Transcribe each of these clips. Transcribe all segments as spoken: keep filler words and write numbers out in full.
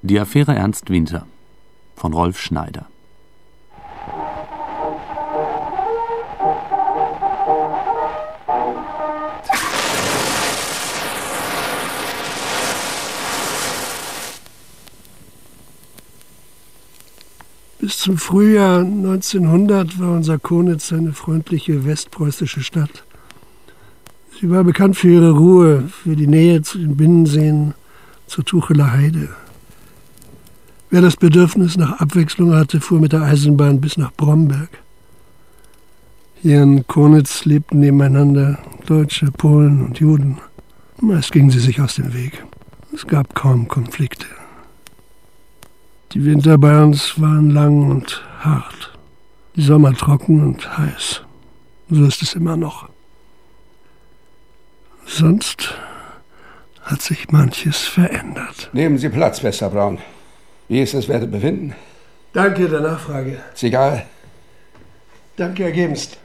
Die Affäre Ernst Winter von Rolf Schneider. Bis zum Frühjahr neunzehnhundert war unser Konitz eine freundliche westpreußische Stadt. Sie war bekannt für ihre Ruhe, für die Nähe zu den Binnenseen, zur Tucheler Heide. Wer das Bedürfnis nach Abwechslung hatte, fuhr mit der Eisenbahn bis nach Bromberg. Hier in Konitz lebten nebeneinander Deutsche, Polen und Juden. Meist gingen sie sich aus dem Weg. Es gab kaum Konflikte. Die Winter bei uns waren lang und hart. Die Sommer trocken und heiß. So ist es immer noch. Sonst hat sich manches verändert. Nehmen Sie Platz, Schwester Braun. Wie ist das Wertebefinden? Danke der Nachfrage. Ist egal. Danke ergebenst.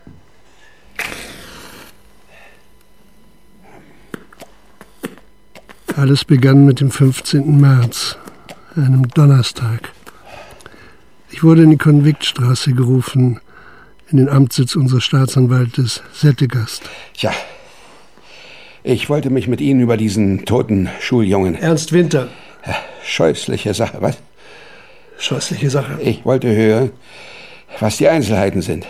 Alles begann mit dem fünfzehnten März, einem Donnerstag. Ich wurde in die Konviktstraße gerufen, in den Amtssitz unseres Staatsanwaltes Settegast. Tja, ich wollte mich mit Ihnen über diesen toten Schuljungen... Ernst Winter. Scheußliche Sache, was? Scheußliche Sache. Ich wollte hören, was die Einzelheiten sind.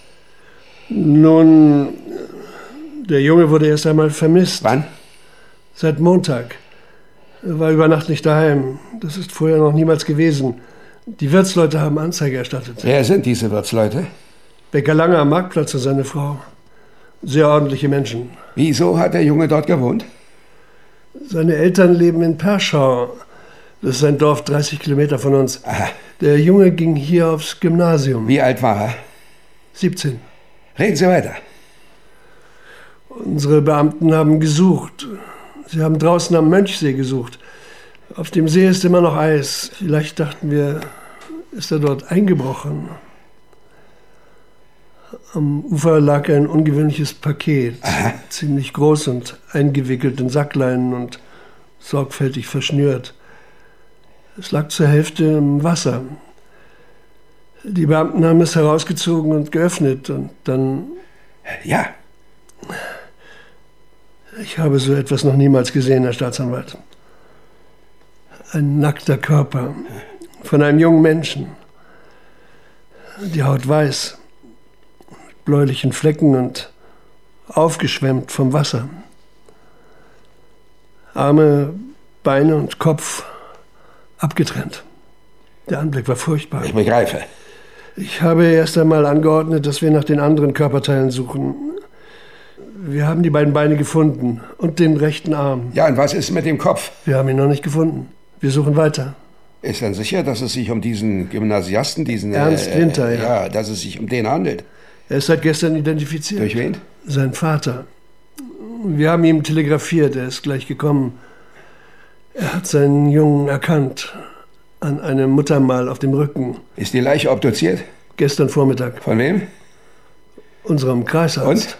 Nun, der Junge wurde erst einmal vermisst. Wann? Seit Montag. Er war über Nacht nicht daheim. Das ist vorher noch niemals gewesen. Die Wirtsleute haben Anzeige erstattet. Wer sind diese Wirtsleute? Bäcker Lange am Marktplatz und seine Frau. Sehr ordentliche Menschen. Wieso hat der Junge dort gewohnt? Seine Eltern leben in Perschau. Das ist ein Dorf dreißig Kilometer von uns. Aha. Der Junge ging hier aufs Gymnasium. Wie alt war er? siebzehn. Reden Sie weiter. Unsere Beamten haben gesucht. Sie haben draußen am Mönchsee gesucht. Auf dem See ist immer noch Eis. Vielleicht dachten wir, ist er dort eingebrochen. Am Ufer lag ein ungewöhnliches Paket. Aha. Ziemlich groß und eingewickelt in Sackleinen und sorgfältig verschnürt. Es lag zur Hälfte im Wasser. Die Beamten haben es herausgezogen und geöffnet und dann... Ja. Ich habe so etwas noch niemals gesehen, Herr Staatsanwalt. Ein nackter Körper von einem jungen Menschen. Die Haut weiß, mit bläulichen Flecken und aufgeschwemmt vom Wasser. Arme, Beine und Kopf abgetrennt. Der Anblick war furchtbar. Ich begreife. Ich habe erst einmal angeordnet, dass wir nach den anderen Körperteilen suchen. Wir haben die beiden Beine gefunden und den rechten Arm. Ja, und was ist mit dem Kopf? Wir haben ihn noch nicht gefunden. Wir suchen weiter. Ist dann sicher, dass es sich um diesen Gymnasiasten, diesen... Ernst äh, Winter, äh, ja. Ja, dass es sich um den handelt. Er ist seit gestern identifiziert. Durch wen? Sein Vater. Wir haben ihm telegrafiert, er ist gleich gekommen. Er hat seinen Jungen erkannt. An einem Muttermal auf dem Rücken. Ist die Leiche obduziert? Gestern Vormittag. Von wem? Unserem Kreisarzt. Und?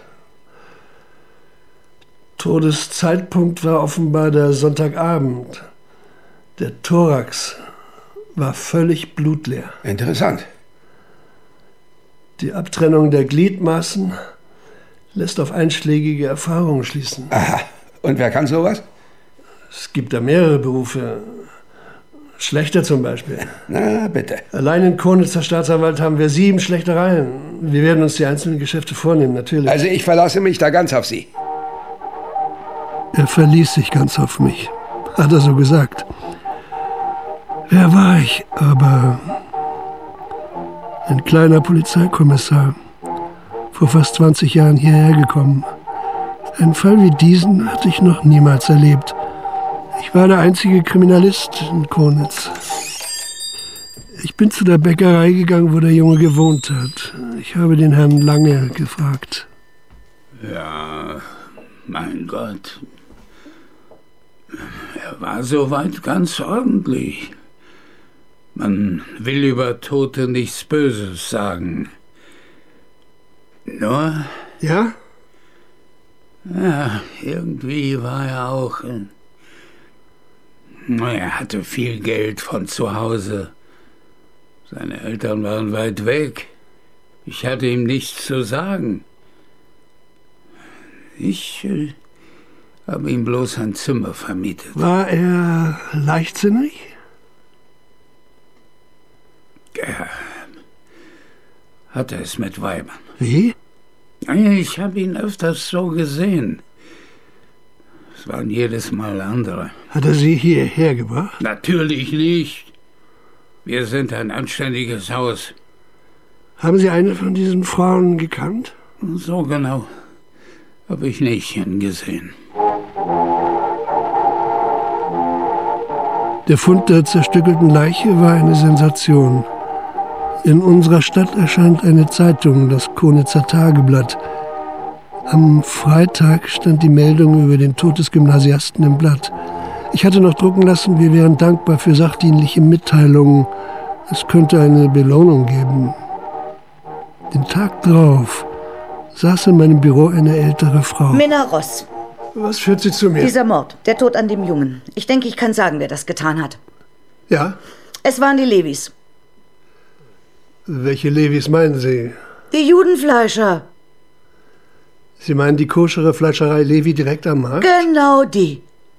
Todeszeitpunkt war offenbar der Sonntagabend. Der Thorax war völlig blutleer. Interessant. Die Abtrennung der Gliedmaßen lässt auf einschlägige Erfahrungen schließen. Aha. Und wer kann sowas? Es gibt da mehrere Berufe. Schlächter zum Beispiel. Na, bitte. Allein in Konitz, Herr Staatsanwalt, haben wir sieben Schlechtereien. Wir werden uns die einzelnen Geschäfte vornehmen, natürlich. Also ich verlasse mich da ganz auf Sie. Er verließ sich ganz auf mich, hat er so gesagt. Wer war ich? Aber ein kleiner Polizeikommissar, vor fast zwanzig Jahren hierher gekommen. Einen Fall wie diesen hatte ich noch niemals erlebt. Ich war der einzige Kriminalist in Konitz. Ich bin zu der Bäckerei gegangen, wo der Junge gewohnt hat. Ich habe den Herrn Lange gefragt. Ja, mein Gott. Er war soweit ganz ordentlich. Man will über Tote nichts Böses sagen. Nur... Ja? Ja, irgendwie war er auch... Er hatte viel Geld von zu Hause. Seine Eltern waren weit weg. Ich hatte ihm nichts zu sagen. Ich äh, habe ihm bloß ein Zimmer vermietet. War er leichtsinnig? Er hatte es mit Weibern. Wie? Ich habe ihn öfters so gesehen. Es waren jedes Mal andere. Hat er Sie hierher gebracht? Natürlich nicht. Wir sind ein anständiges Haus. Haben Sie eine von diesen Frauen gekannt? So genau habe ich nicht hingesehen. Der Fund der zerstückelten Leiche war eine Sensation. In unserer Stadt erscheint eine Zeitung, das Konitzer Tageblatt. Am Freitag stand die Meldung über den Tod des Gymnasiasten im Blatt. Ich hatte noch drucken lassen, wir wären dankbar für sachdienliche Mitteilungen. Es könnte eine Belohnung geben. Den Tag drauf saß in meinem Büro eine ältere Frau. Minna Ross. Was führt Sie zu mir? Dieser Mord, der Tod an dem Jungen. Ich denke, ich kann sagen, wer das getan hat. Ja? Es waren die Levis. Welche Levis meinen Sie? Die Judenfleischer. Sie meinen die koschere Fleischerei Levi direkt am Markt? Genau die.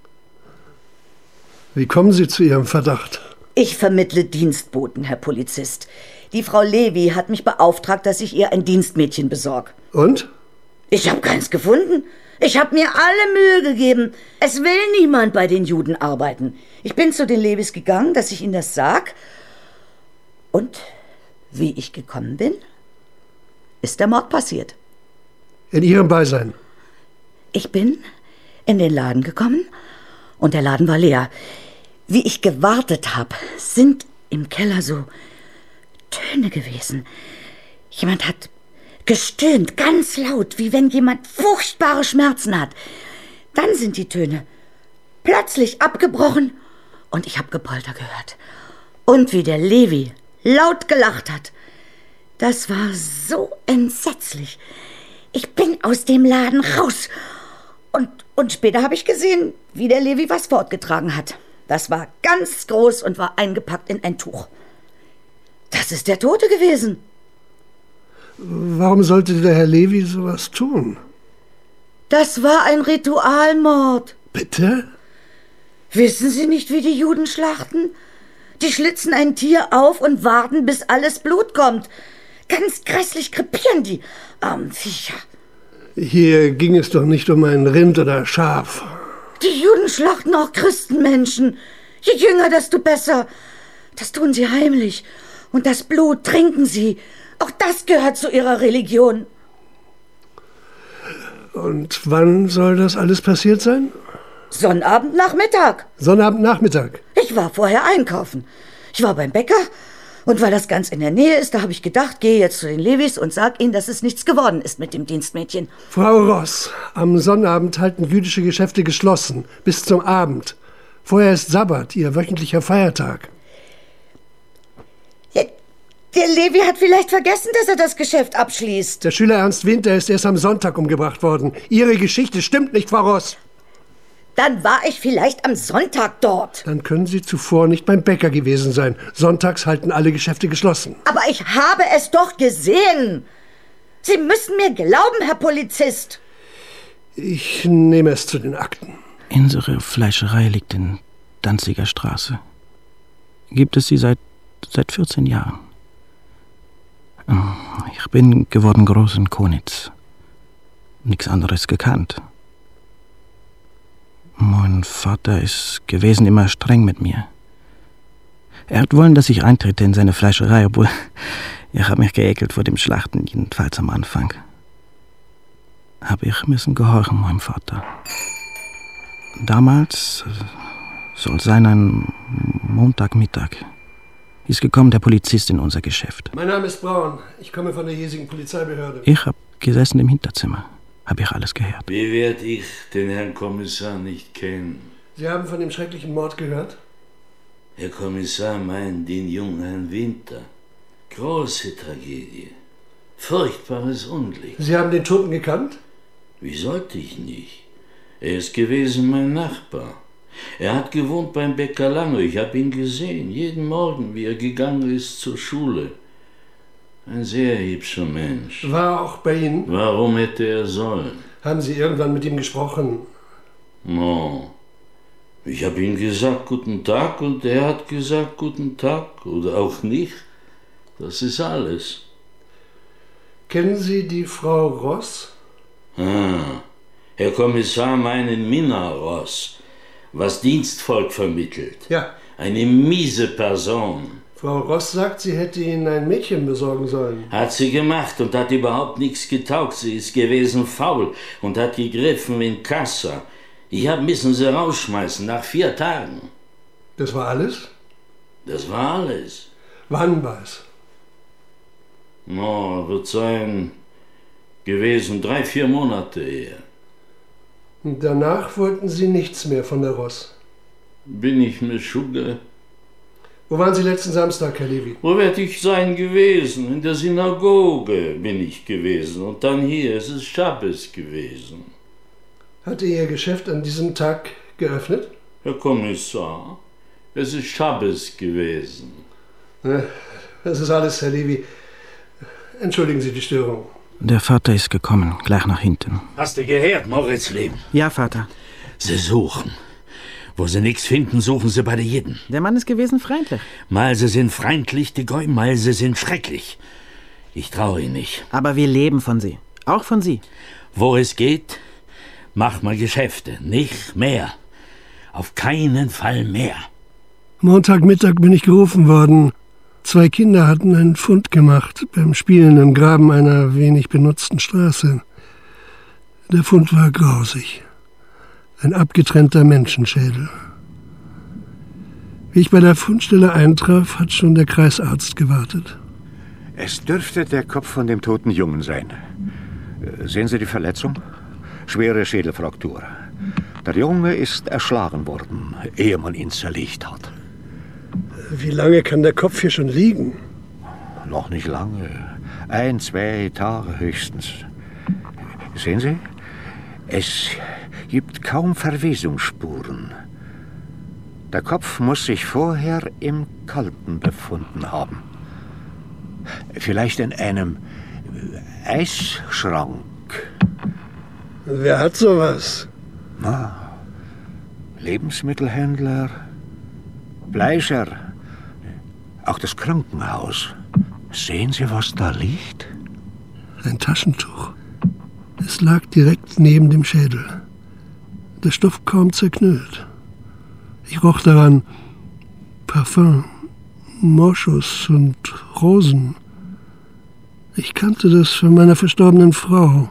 Wie kommen Sie zu Ihrem Verdacht? Ich vermittle Dienstboten, Herr Polizist. Die Frau Levi hat mich beauftragt, dass ich ihr ein Dienstmädchen besorge. Und? Ich habe keins gefunden. Ich habe mir alle Mühe gegeben. Es will niemand bei den Juden arbeiten. Ich bin zu den Levis gegangen, dass ich ihnen das sag. Und wie ich gekommen bin, ist der Mord passiert. In Ihrem Beisein? Ich bin in den Laden gekommen und der Laden war leer. Wie ich gewartet habe, sind im Keller so Töne gewesen. Jemand hat gestöhnt, ganz laut, wie wenn jemand furchtbare Schmerzen hat. Dann sind die Töne plötzlich abgebrochen und ich habe Gepolter gehört. Und wie der Levi laut gelacht hat. Das war so entsetzlich. Ich bin aus dem Laden raus. Und, und später habe ich gesehen, wie der Levi was fortgetragen hat. Das war ganz groß und war eingepackt in ein Tuch. Das ist der Tote gewesen. Warum sollte der Herr Levi sowas tun? Das war ein Ritualmord. Bitte? Wissen Sie nicht, wie die Juden schlachten? Die schlitzen ein Tier auf und warten, bis alles Blut kommt. Ganz grässlich krepieren die armen Viecher. Hier ging es doch nicht um ein Rind oder Schaf. Die Juden schlachten auch Christenmenschen. Je jünger, desto besser. Das tun sie heimlich. Und das Blut trinken sie. Auch das gehört zu ihrer Religion. Und wann soll das alles passiert sein? Sonnabendnachmittag. Sonnabendnachmittag? Ich war vorher einkaufen. Ich war beim Bäcker. Und weil das ganz in der Nähe ist, da habe ich gedacht, gehe jetzt zu den Levis und sag ihnen, dass es nichts geworden ist mit dem Dienstmädchen. Frau Ross, am Sonnabend halten jüdische Geschäfte geschlossen. Bis zum Abend. Vorher ist Sabbat, ihr wöchentlicher Feiertag. Der, der Levi hat vielleicht vergessen, dass er das Geschäft abschließt. Der Schüler Ernst Winter ist erst am Sonntag umgebracht worden. Ihre Geschichte stimmt nicht, Frau Ross. Dann war ich vielleicht am Sonntag dort. Dann können Sie zuvor nicht beim Bäcker gewesen sein. Sonntags halten alle Geschäfte geschlossen. Aber ich habe es doch gesehen. Sie müssen mir glauben, Herr Polizist. Ich nehme es zu den Akten. Unsere Fleischerei liegt in Danziger Straße. Gibt es sie seit, seit vierzehn Jahren. Ich bin geworden groß in Konitz. Nichts anderes gekannt. Mein Vater ist gewesen immer streng mit mir. Er hat wollen, dass ich eintrete in seine Fleischerei, obwohl ich habe mich geekelt vor dem Schlachten, jedenfalls am Anfang. Aber ich müssen gehorchen, meinem Vater. Damals, soll sein ein Montagmittag, ist gekommen der Polizist in unser Geschäft. Mein Name ist Braun. Ich komme von der hiesigen Polizeibehörde. Ich habe gesessen im Hinterzimmer. Habe ich alles gehört. Wie werd ich den Herrn Kommissar nicht kennen? Sie haben von dem schrecklichen Mord gehört? Herr Kommissar meint den jungen Herrn Winter. Große Tragödie. Furchtbares Unglück. Sie haben den Toten gekannt? Wie sollte ich nicht? Er ist gewesen mein Nachbar. Er hat gewohnt beim Bäcker Lange. Ich habe ihn gesehen, jeden Morgen, wie er gegangen ist zur Schule. Ein sehr hübscher Mensch. War auch bei Ihnen? Warum hätte er sollen? Haben Sie irgendwann mit ihm gesprochen? No. Ich habe ihm gesagt, guten Tag, und er hat gesagt, guten Tag. Oder auch nicht. Das ist alles. Kennen Sie die Frau Ross? Ah, Herr Kommissar meinen Minna Ross, was Dienstvolk vermittelt. Ja. Eine miese Person. Frau Ross sagt, sie hätte Ihnen ein Mädchen besorgen sollen. Hat sie gemacht und hat überhaupt nichts getaugt. Sie ist gewesen faul und hat gegriffen in Kassa. Ich hab müssen sie rausschmeißen nach vier Tagen. Das war alles? Das war alles. Wann war's? No, wird sein gewesen drei, vier Monate her. Und danach wollten Sie nichts mehr von der Ross? Bin ich mir Schugge? Wo waren Sie letzten Samstag, Herr Levy? Wo werd ich sein gewesen? In der Synagoge bin ich gewesen. Und dann hier, es ist Schabbes gewesen. Hatte Ihr Geschäft an diesem Tag geöffnet? Herr Kommissar, es ist Schabbes gewesen. Das ist alles, Herr Levy. Entschuldigen Sie die Störung. Der Vater ist gekommen, gleich nach hinten. Hast du gehört, Moritz Leben? Ja, Vater. Sie suchen. Wo sie nichts finden, suchen sie bei den Jiden. Der Mann ist gewesen freundlich. Mal sie sind freundlich, die Gäu, mal sie sind schrecklich. Ich traue ihnen nicht. Aber wir leben von sie. Auch von sie. Wo es geht, mach mal Geschäfte. Nicht mehr. Auf keinen Fall mehr. Montagmittag bin ich gerufen worden. Zwei Kinder hatten einen Fund gemacht beim Spielen im Graben einer wenig benutzten Straße. Der Fund war grausig. Ein abgetrennter Menschenschädel. Wie ich bei der Fundstelle eintraf, hat schon der Kreisarzt gewartet. Es dürfte der Kopf von dem toten Jungen sein. Sehen Sie die Verletzung? Schwere Schädelfraktur. Der Junge ist erschlagen worden, ehe man ihn zerlegt hat. Wie lange kann der Kopf hier schon liegen? Noch nicht lange. Ein, zwei Tage höchstens. Sehen Sie? Es gibt kaum Verwesungsspuren. Der Kopf muss sich vorher im Kalten befunden haben. Vielleicht in einem Eisschrank. Wer hat sowas? Na, Lebensmittelhändler, Fleischer, auch das Krankenhaus. Sehen Sie, was da liegt? Ein Taschentuch. Es lag direkt neben dem Schädel. Der Stoff kaum zerknüllt. Ich roch daran Parfum, Moschus und Rosen. Ich kannte das von meiner verstorbenen Frau.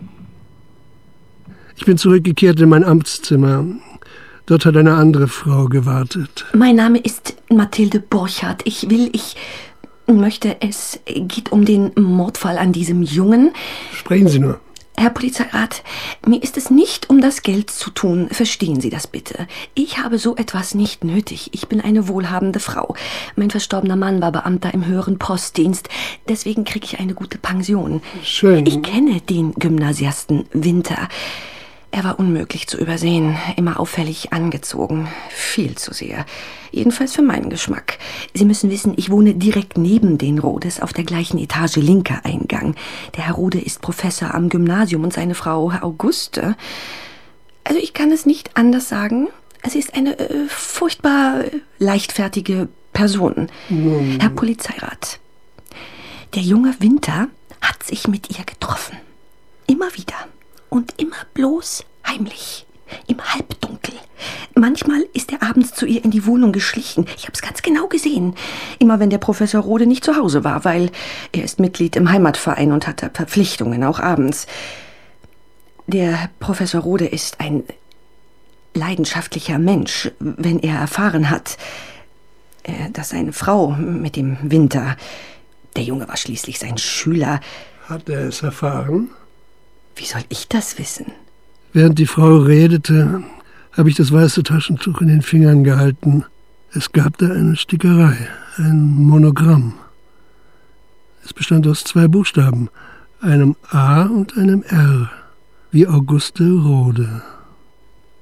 Ich bin zurückgekehrt in mein Amtszimmer. Dort hat eine andere Frau gewartet. Mein Name ist Mathilde Borchardt. Ich will, ich möchte, es geht um den Mordfall an diesem Jungen. Sprechen Sie nur. Herr Polizeirat, mir ist es nicht um das Geld zu tun. Verstehen Sie das bitte. Ich habe so etwas nicht nötig. Ich bin eine wohlhabende Frau. Mein verstorbener Mann war Beamter im höheren Postdienst. Deswegen kriege ich eine gute Pension. Schön. Ich kenne den Gymnasiasten Winter. Er war unmöglich zu übersehen, immer auffällig angezogen, viel zu sehr. Jedenfalls für meinen Geschmack. Sie müssen wissen, ich wohne direkt neben den Rodes auf der gleichen Etage, linker Eingang. Der Herr Rode ist Professor am Gymnasium und seine Frau Auguste. Also ich kann es nicht anders sagen. Sie ist eine äh, furchtbar leichtfertige Person. Mhm. Herr Polizeirat, der junge Winter hat sich mit ihr getroffen. Immer wieder. Und immer bloß heimlich, im Halbdunkel. Manchmal ist er abends zu ihr in die Wohnung geschlichen. Ich habe es ganz genau gesehen. Immer wenn der Professor Rode nicht zu Hause war, weil er ist Mitglied im Heimatverein und hat Verpflichtungen, auch abends. Der Professor Rode ist ein leidenschaftlicher Mensch, wenn er erfahren hat, dass seine Frau mit dem Winter, der Junge war schließlich sein Schüler. Hat er es erfahren? Wie soll ich das wissen? Während die Frau redete, habe ich das weiße Taschentuch in den Fingern gehalten. Es gab da eine Stickerei, ein Monogramm. Es bestand aus zwei Buchstaben, einem A und einem R, wie Auguste Rode.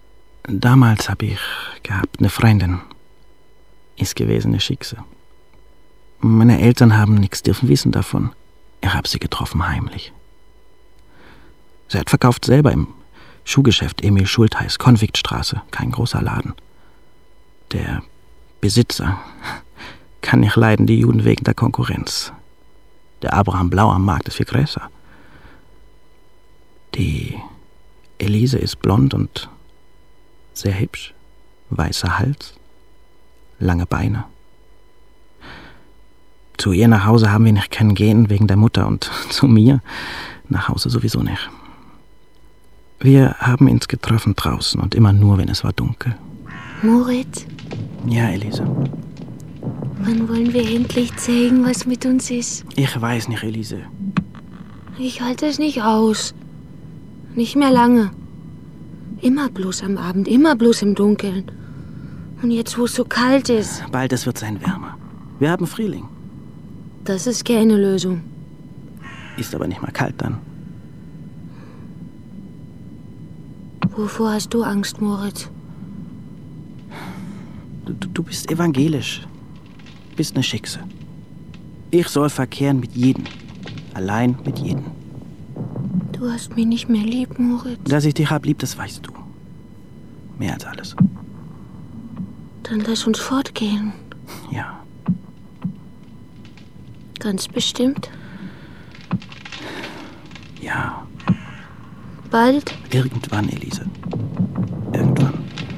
Damals hab ich gehabt eine Freundin. Ist gewesen eine Schicksal. Meine Eltern haben nichts dürfen wissen davon. Ich hab sie getroffen heimlich. Sie hat verkauft selber im Schuhgeschäft Emil Schultheiß, Konviktstraße, kein großer Laden. Der Besitzer kann nicht leiden, die Juden wegen der Konkurrenz. Der Abraham Blau am Markt ist viel größer. Die Elise ist blond und sehr hübsch, weißer Hals, lange Beine. Zu ihr nach Hause haben wir nicht können gehen wegen der Mutter und zu mir nach Hause sowieso nicht. Wir haben uns getroffen draußen und immer nur, wenn es war dunkel. Moritz? Ja, Elise. Wann wollen wir endlich zeigen, was mit uns ist? Ich weiß nicht, Elise. Ich halte es nicht aus. Nicht mehr lange. Immer bloß am Abend, immer bloß im Dunkeln. Und jetzt, wo es so kalt ist. Bald es wird sein wärmer. Wir haben Frühling. Das ist keine Lösung. Ist aber nicht mal kalt dann. Wovor hast du Angst, Moritz? Du, du bist evangelisch. Bist eine Schickse. Ich soll verkehren mit jedem. Allein mit jedem. Du hast mich nicht mehr lieb, Moritz. Dass ich dich hab lieb, das weißt du. Mehr als alles. Dann lass uns fortgehen. Ja. Ganz bestimmt? Ja. Bald? Irgendwann, Elise. Irgendwann.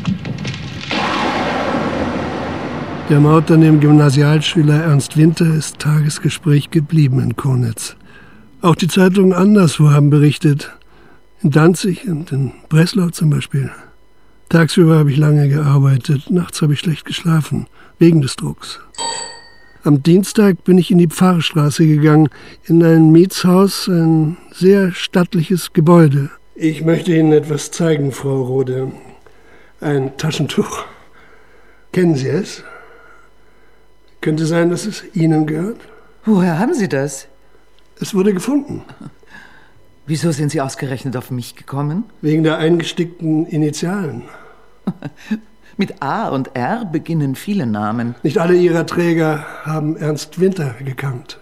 Der Mord an dem Gymnasialschüler Ernst Winter ist Tagesgespräch geblieben in Konitz. Auch die Zeitungen anderswo haben berichtet. In Danzig und in Breslau zum Beispiel. Tagsüber habe ich lange gearbeitet, nachts habe ich schlecht geschlafen, wegen des Drucks. Am Dienstag bin ich in die Pfarrstraße gegangen, in ein Mietshaus, ein sehr stattliches Gebäude. Ich möchte Ihnen etwas zeigen, Frau Rode. Ein Taschentuch. Kennen Sie es? Könnte sein, dass es Ihnen gehört? Woher haben Sie das? Es wurde gefunden. Wieso sind Sie ausgerechnet auf mich gekommen? Wegen der eingestickten Initialen. Mit A und R beginnen viele Namen. Nicht alle Ihrer Träger haben Ernst Winter gekannt.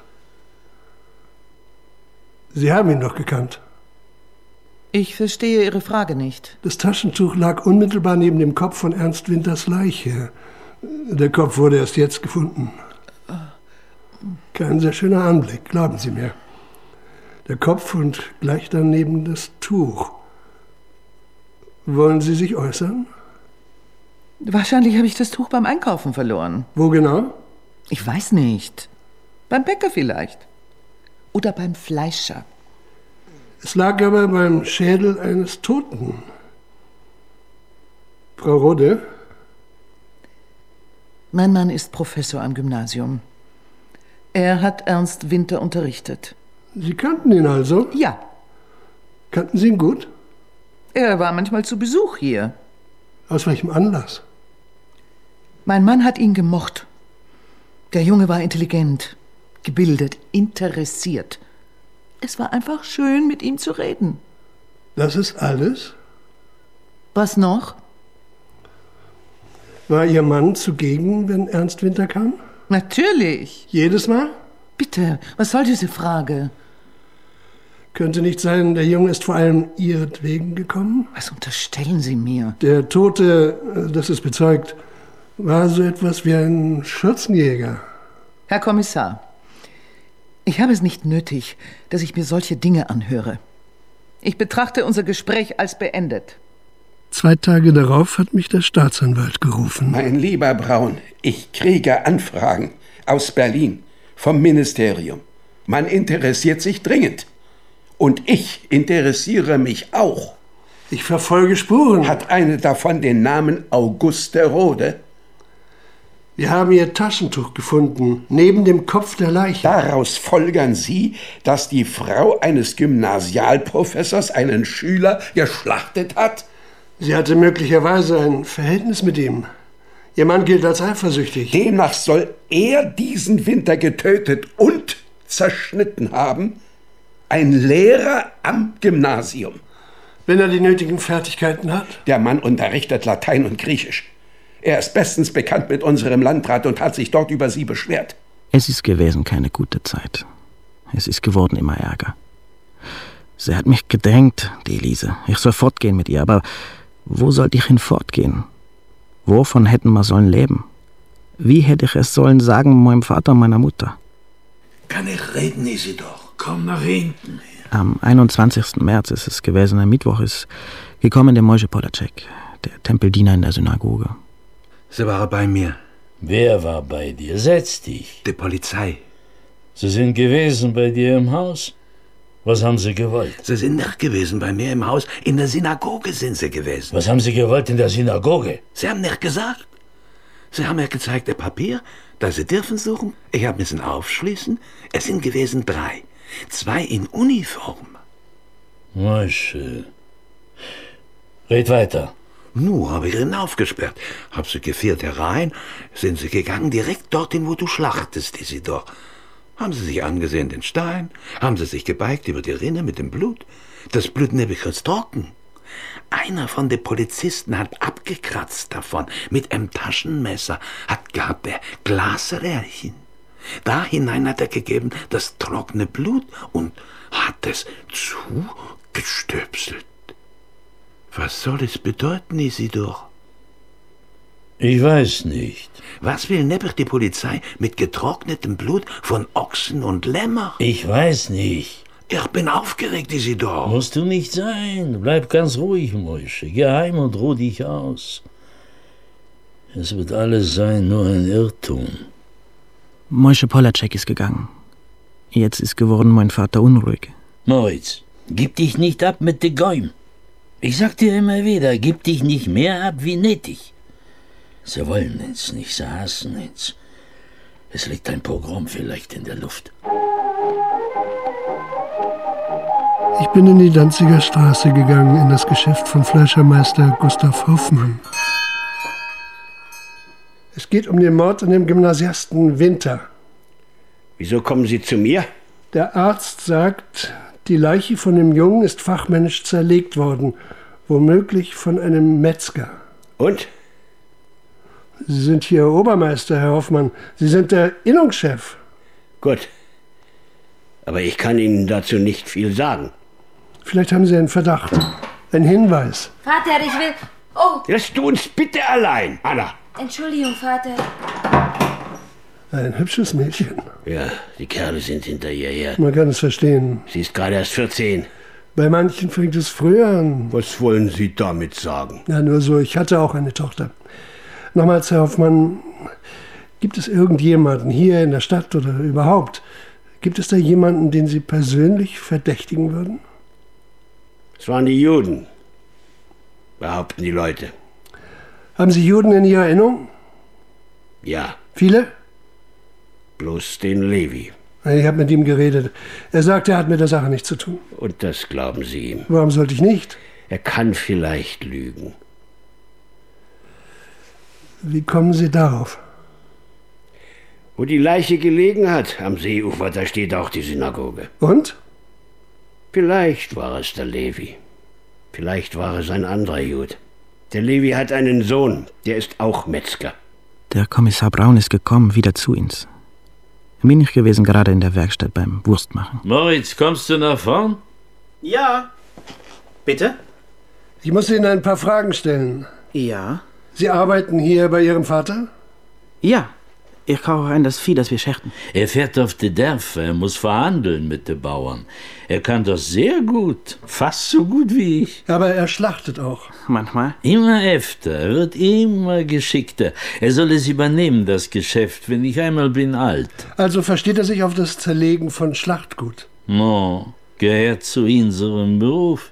Sie haben ihn doch gekannt. Ich verstehe Ihre Frage nicht. Das Taschentuch lag unmittelbar neben dem Kopf von Ernst Winters Leiche. Der Kopf wurde erst jetzt gefunden. Kein sehr schöner Anblick, glauben Sie mir. Der Kopf und gleich daneben das Tuch. Wollen Sie sich äußern? Wahrscheinlich habe ich das Tuch beim Einkaufen verloren. Wo genau? Ich weiß nicht. Beim Bäcker vielleicht. Oder beim Fleischer. Es lag aber beim Schädel eines Toten. Frau Rode? Mein Mann ist Professor am Gymnasium. Er hat Ernst Winter unterrichtet. Sie kannten ihn also? Ja. Kannten Sie ihn gut? Er war manchmal zu Besuch hier. Aus welchem Anlass? Mein Mann hat ihn gemocht. Der Junge war intelligent, gebildet, interessiert. Es war einfach schön, mit ihm zu reden. Das ist alles? Was noch? War Ihr Mann zugegen, wenn Ernst Winter kam? Natürlich. Jedes Mal? Bitte, was soll diese Frage? Könnte nicht sein, der Junge ist vor allem ihretwegen gekommen? Was unterstellen Sie mir? Der Tote, das ist bezeugt, war so etwas wie ein Schürzenjäger. Herr Kommissar, ich habe es nicht nötig, dass ich mir solche Dinge anhöre. Ich betrachte unser Gespräch als beendet. Zwei Tage darauf hat mich der Staatsanwalt gerufen. Mein lieber Braun, ich kriege Anfragen aus Berlin, vom Ministerium. Man interessiert sich dringend. Und ich interessiere mich auch. Ich verfolge Spuren. Hat eine davon den Namen Auguste Rode? Wir haben Ihr Taschentuch gefunden, neben dem Kopf der Leiche. Daraus folgern Sie, dass die Frau eines Gymnasialprofessors einen Schüler geschlachtet hat? Sie hatte möglicherweise ein Verhältnis mit ihm. Ihr Mann gilt als eifersüchtig. Demnach soll er diesen Winter getötet und zerschnitten haben? Ein Lehrer am Gymnasium. Wenn er die nötigen Fertigkeiten hat? Der Mann unterrichtet Latein und Griechisch. Er ist bestens bekannt mit unserem Landrat und hat sich dort über Sie beschwert. Es ist gewesen keine gute Zeit. Es ist geworden immer Ärger. Sie hat mich gedrängt, die Elise. Ich soll fortgehen mit ihr, aber wo sollte ich hin fortgehen? Wovon hätten wir sollen leben? Wie hätte ich es sollen sagen meinem Vater und meiner Mutter? Kann ich reden, Isidor? Komm nach hinten. Am einundzwanzigsten März ist es gewesen, am Mittwoch ist gekommen der Moshe Polacek, der Tempeldiener in der Synagoge. Sie war bei mir. Wer war bei dir? Setz dich. Die Polizei. Sie sind gewesen bei dir im Haus? Was haben Sie gewollt? Sie sind nicht gewesen bei mir im Haus. In der Synagoge sind Sie gewesen. Was haben Sie gewollt in der Synagoge? Sie haben nicht gesagt. Sie haben mir gezeigt, ein Papier, das Sie dürfen suchen. Ich habe müssen aufschließen. Es sind gewesen drei. Zwei in Uniform. Moshe. Red weiter. Nu, habe ich ihn aufgesperrt. Hab sie geführt herein. Sind sie gegangen direkt dorthin, wo du schlachtest, Isidor. Haben sie sich angesehen, den Stein. Haben sie sich gebeigt über die Rinne mit dem Blut. Das Blut nämlich ist trocken. Einer von den Polizisten hat abgekratzt davon mit einem Taschenmesser, hat gehabt der Glasröhrchen. Da hinein hat er gegeben das trockene Blut und hat es zugestöpselt. Was soll es bedeuten, Isidor? Ich weiß nicht. Was will nebber die Polizei mit getrocknetem Blut von Ochsen und Lämmer? Ich weiß nicht. Ich bin aufgeregt, Isidor. Musst du nicht sein. Bleib ganz ruhig, Moshe. Geh heim und ruh dich aus. Es wird alles sein, nur ein Irrtum. Moshe Polacek ist gegangen. Jetzt ist geworden mein Vater unruhig. Moritz, gib dich nicht ab mit de Gäum. Ich sag dir immer wieder, gib dich nicht mehr ab wie nötig. Sie wollen uns nicht, sie hassen uns. Es liegt ein Pogrom vielleicht in der Luft. Ich bin in die Danziger Straße gegangen, in das Geschäft von Fleischermeister Gustav Hoffmann. Es geht um den Mord an dem Gymnasiasten Winter. Wieso kommen Sie zu mir? Der Arzt sagt, die Leiche von dem Jungen ist fachmännisch zerlegt worden, womöglich von einem Metzger. Und? Sie sind hier Obermeister, Herr Hoffmann. Sie sind der Innungschef. Gut. Aber ich kann Ihnen dazu nicht viel sagen. Vielleicht haben Sie einen Verdacht, einen Hinweis. Vater, ich will... Oh! Lass du uns bitte allein, Anna. Entschuldigung, Vater. Ein hübsches Mädchen. Ja, die Kerle sind hinter ihr her. Man kann es verstehen. Sie ist gerade erst vierzehn. Bei manchen fängt es früher an. Was wollen Sie damit sagen? Ja, nur so, ich hatte auch eine Tochter. Nochmals, Herr Hoffmann, gibt es irgendjemanden hier in der Stadt oder überhaupt, gibt es da jemanden, den Sie persönlich verdächtigen würden? Es waren die Juden, behaupten die Leute. Haben Sie Juden in Ihrer Erinnerung? Ja. Viele? Bloß den Levi. Ich habe mit ihm geredet. Er sagt, er hat mit der Sache nichts zu tun. Und das glauben Sie ihm? Warum sollte ich nicht? Er kann vielleicht lügen. Wie kommen Sie darauf? Wo die Leiche gelegen hat, am Seeufer, da steht auch die Synagoge. Und? Vielleicht war es der Levi. Vielleicht war es ein anderer Jud. Der Levi hat einen Sohn, der ist auch Metzger. Der Kommissar Braun ist gekommen, wieder zu uns. Bin ich gewesen, gerade in der Werkstatt beim Wurstmachen. Moritz, kommst du nach vorn? Ja. Bitte? Ich muss Ihnen ein paar Fragen stellen. Ja. Sie arbeiten hier bei Ihrem Vater? Ja. Ich kaufe ein das Vieh, das wir schächten. Er fährt auf die Dörfer, er muss verhandeln mit den Bauern. Er kann das sehr gut, fast so gut wie ich. Aber er schlachtet auch. Manchmal. Immer öfter, er wird immer geschickter. Er soll es übernehmen, das Geschäft, wenn ich einmal bin alt. Also versteht er sich auf das Zerlegen von Schlachtgut? No, gehört zu unserem Beruf.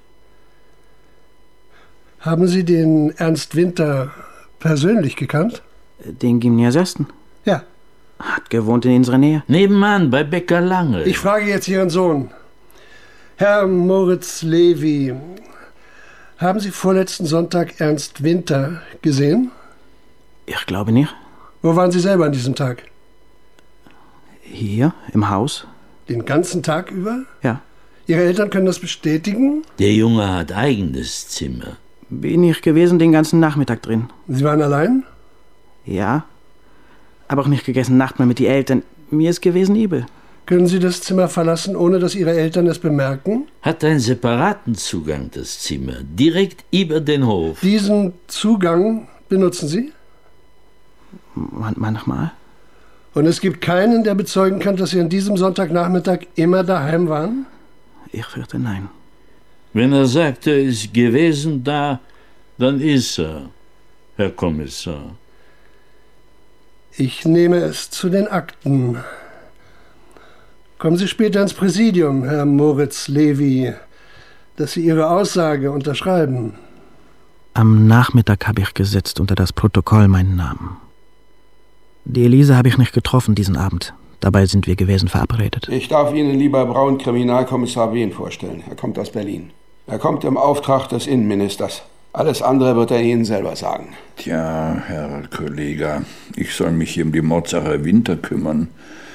Haben Sie den Ernst Winter persönlich gekannt? Den Gymnasiasten? Ja. Hat gewohnt in unserer Nähe. Nebenan, bei Bäcker Lange. Ich frage jetzt Ihren Sohn. Herr Moritz Levi, haben Sie vorletzten Sonntag Ernst Winter gesehen? Ich glaube nicht. Wo waren Sie selber an diesem Tag? Hier, im Haus. Den ganzen Tag über? Ja. Ihre Eltern können das bestätigen? Der Junge hat eigenes Zimmer. Bin ich gewesen den ganzen Nachmittag drin. Sie waren allein? Ja, aber auch nicht gegessen Nacht mal mit den Eltern. Mir ist gewesen übel. Können Sie das Zimmer verlassen, ohne dass Ihre Eltern es bemerken? Hat einen separaten Zugang, das Zimmer, direkt über den Hof. Diesen Zugang benutzen Sie? Manchmal. Und es gibt keinen, der bezeugen kann, dass Sie an diesem Sonntagnachmittag immer daheim waren? Ich fürchte, nein. Wenn er sagt, er ist gewesen da, dann ist er, Herr Kommissar. Ich nehme es zu den Akten. Kommen Sie später ins Präsidium, Herr Moritz Levy, dass Sie Ihre Aussage unterschreiben. Am Nachmittag habe ich gesetzt unter das Protokoll meinen Namen. Die Elise habe ich nicht getroffen diesen Abend. Dabei sind wir gewesen verabredet. Ich darf Ihnen lieber Braun Kriminalkommissar Wehn vorstellen. Er kommt aus Berlin. Er kommt im Auftrag des Innenministers. Alles andere wird er Ihnen selber sagen. Tja, Herr Kollege, ich soll mich hier um die Mordsache Winter kümmern.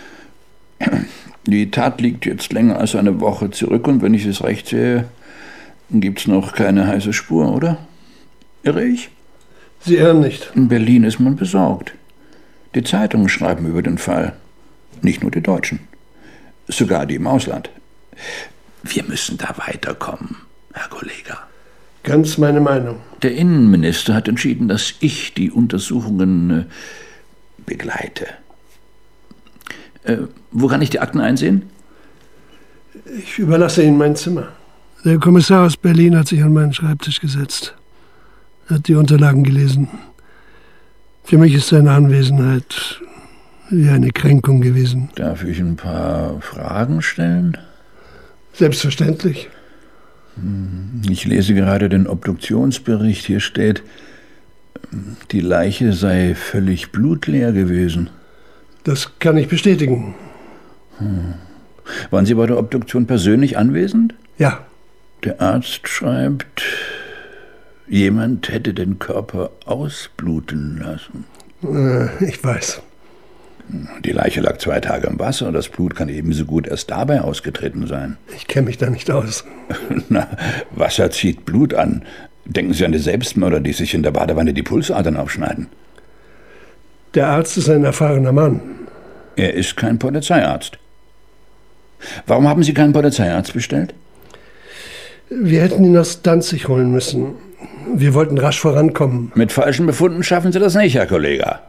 Die Tat liegt jetzt länger als eine Woche zurück und wenn ich es recht sehe, gibt's noch keine heiße Spur, oder? Irre ich? Sie irren nicht. In Berlin ist man besorgt. Die Zeitungen schreiben über den Fall. Nicht nur die Deutschen. Sogar die im Ausland. Wir müssen da weiterkommen, Herr Kollege. Ganz meine Meinung. Der Innenminister hat entschieden, dass ich die Untersuchungen äh, begleite. Äh, wo kann ich die Akten einsehen? Ich überlasse Ihnen mein Zimmer. Der Kommissar aus Berlin hat sich an meinen Schreibtisch gesetzt. Er hat die Unterlagen gelesen. Für mich ist seine Anwesenheit wie eine Kränkung gewesen. Darf ich ein paar Fragen stellen? Selbstverständlich. Ich lese gerade den Obduktionsbericht. Hier steht, die Leiche sei völlig blutleer gewesen. Das kann ich bestätigen. Hm. Waren Sie bei der Obduktion persönlich anwesend? Ja. Der Arzt schreibt, jemand hätte den Körper ausbluten lassen. Äh, ich weiß. Die Leiche lag zwei Tage im Wasser. Das Blut kann ebenso gut erst dabei ausgetreten sein. Ich kenne mich da nicht aus. Na, Wasser zieht Blut an. Denken Sie an die Selbstmörder, die sich in der Badewanne die Pulsadern aufschneiden. Der Arzt ist ein erfahrener Mann. Er ist kein Polizeiarzt. Warum haben Sie keinen Polizeiarzt bestellt? Wir hätten ihn aus Danzig holen müssen. Wir wollten rasch vorankommen. Mit falschen Befunden schaffen Sie das nicht, Herr Kollege.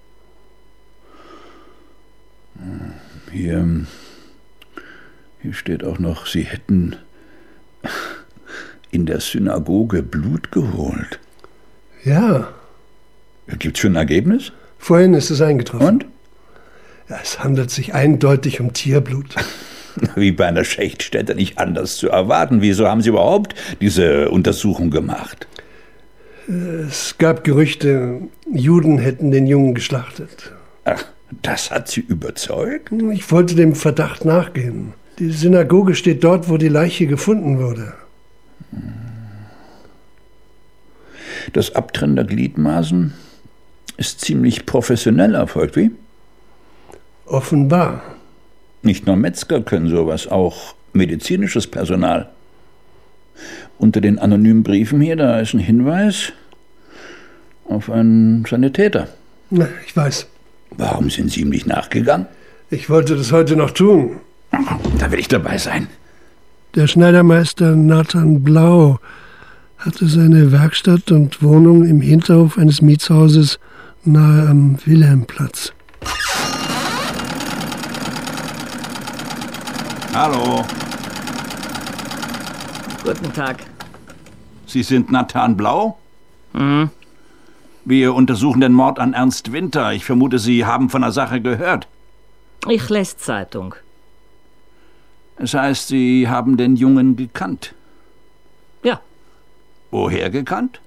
Hier, hier steht auch noch, Sie hätten in der Synagoge Blut geholt. Ja. Gibt's schon ein Ergebnis? Vorhin ist es eingetroffen. Und? Ja, es handelt sich eindeutig um Tierblut. Wie bei einer Schächtstätte nicht anders zu erwarten. Wieso haben Sie überhaupt diese Untersuchung gemacht? Es gab Gerüchte, Juden hätten den Jungen geschlachtet. Ach, das hat Sie überzeugt? Ich wollte dem Verdacht nachgehen. Die Synagoge steht dort, wo die Leiche gefunden wurde. Das Abtrennen der Gliedmaßen ist ziemlich professionell erfolgt, wie? Offenbar. Nicht nur Metzger können sowas, auch medizinisches Personal. Unter den anonymen Briefen hier, da ist ein Hinweis auf einen Sanitäter. Na, ich weiß. Warum sind Sie ihm nicht nachgegangen? Ich wollte das heute noch tun. Da will ich dabei sein. Der Schneidermeister Nathan Blau hatte seine Werkstatt und Wohnung im Hinterhof eines Mietshauses nahe am Wilhelmplatz. Hallo. Guten Tag. Sie sind Nathan Blau? Mhm. Wir untersuchen den Mord an Ernst Winter. Ich vermute, Sie haben von der Sache gehört. Ich lese Zeitung. Das heißt, Sie haben den Jungen gekannt? Ja. Woher gekannt?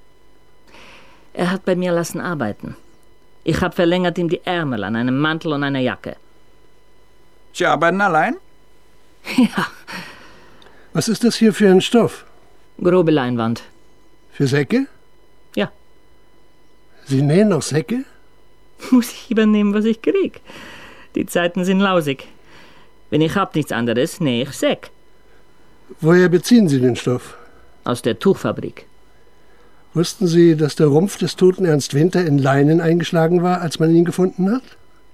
Er hat bei mir lassen arbeiten. Ich habe verlängert ihm die Ärmel an einem Mantel und einer Jacke. Sie arbeiten allein? Ja. Was ist das hier für ein Stoff? Grobe Leinwand. Für Säcke? Ja. Sie nähen auch Säcke? Muss ich übernehmen, was ich krieg. Die Zeiten sind lausig. Wenn ich hab nichts anderes, nähe ich Säck. Woher beziehen Sie den Stoff? Aus der Tuchfabrik. Wussten Sie, dass der Rumpf des toten Ernst Winter in Leinen eingeschlagen war, als man ihn gefunden hat?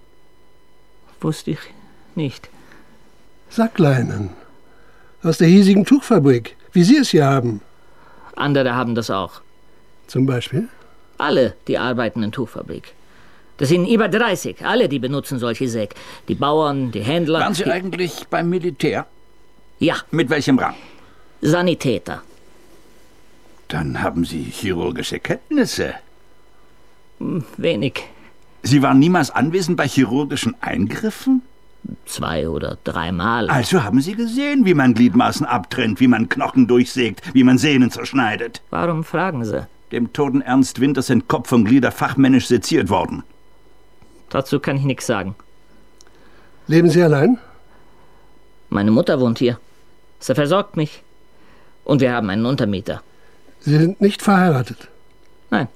Wusste ich nicht. Sackleinen. Aus der hiesigen Tuchfabrik, wie Sie es hier haben. Andere haben das auch. Zum Beispiel? Alle, die arbeiten in Tuchfabrik. Das sind über dreißig. Alle, die benutzen solche Säck. Die Bauern, die Händler... Waren Sie die... eigentlich beim Militär? Ja. Mit welchem Rang? Sanitäter. Dann haben Sie chirurgische Kenntnisse. Wenig. Sie waren niemals anwesend bei chirurgischen Eingriffen? Zwei oder dreimal. Also haben Sie gesehen, wie man Gliedmaßen abtrennt, wie man Knochen durchsägt, wie man Sehnen zerschneidet. Warum fragen Sie? Dem toten Ernst Winter sind Kopf und Glieder fachmännisch seziert worden. Dazu kann ich nichts sagen. Leben Sie allein? Meine Mutter wohnt hier. Sie versorgt mich. Und wir haben einen Untermieter. Sie sind nicht verheiratet? Nein.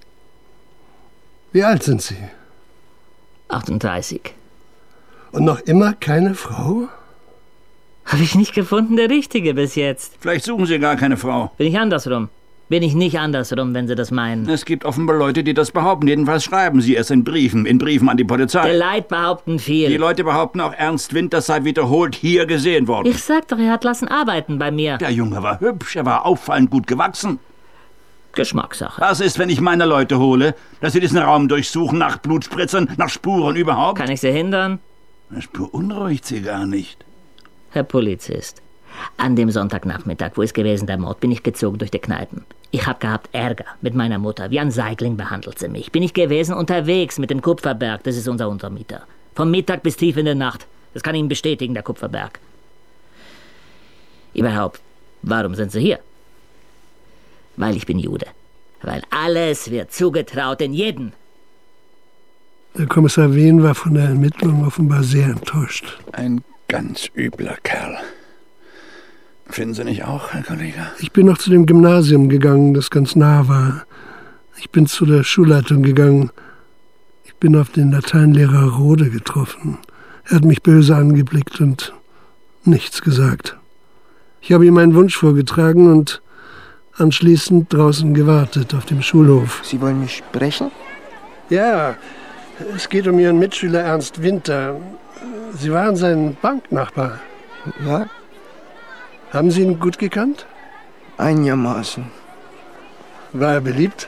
Wie alt sind Sie? achtunddreißig. Und noch immer keine Frau? Habe ich nicht gefunden, der Richtige bis jetzt. Vielleicht suchen Sie gar keine Frau. Bin ich andersrum? Bin ich nicht andersrum, wenn Sie das meinen? Es gibt offenbar Leute, die das behaupten. Jedenfalls schreiben sie es in Briefen, in Briefen an die Polizei. Die Leute behaupten viel. Die Leute behaupten auch, Ernst Winter sei wiederholt hier gesehen worden. Ich sag doch, er hat lassen arbeiten bei mir. Der Junge war hübsch, er war auffallend gut gewachsen. Geschmackssache. Was ist, wenn ich meine Leute hole, dass sie diesen Raum durchsuchen nach Blutspritzern, nach Spuren überhaupt? Kann ich sie hindern? Das beunruhigt Sie gar nicht. Herr Polizist, an dem Sonntagnachmittag, wo es gewesen der Mord, bin ich gezogen durch die Kneipen. Ich hab gehabt Ärger mit meiner Mutter. Wie ein Säugling behandelt sie mich. Bin ich gewesen unterwegs mit dem Kupferberg, das ist unser Untermieter. Vom Mittag bis tief in der Nacht. Das kann Ihnen bestätigen, der Kupferberg. Überhaupt, warum sind Sie hier? Weil ich bin Jude. Weil alles wird zugetraut in jeden. Der Kommissar Wehn war von der Ermittlung offenbar sehr enttäuscht. Ein ganz übler Kerl. Finden Sie nicht auch, Herr Kollege? Ich bin noch zu dem Gymnasium gegangen, das ganz nah war. Ich bin zu der Schulleitung gegangen. Ich bin auf den Lateinlehrer Rode getroffen. Er hat mich böse angeblickt und nichts gesagt. Ich habe ihm meinen Wunsch vorgetragen und anschließend draußen gewartet auf dem Schulhof. Sie wollen mich sprechen? Ja, es geht um Ihren Mitschüler Ernst Winter. Sie waren sein Banknachbar. Ja. Haben Sie ihn gut gekannt? Einigermaßen. War er beliebt?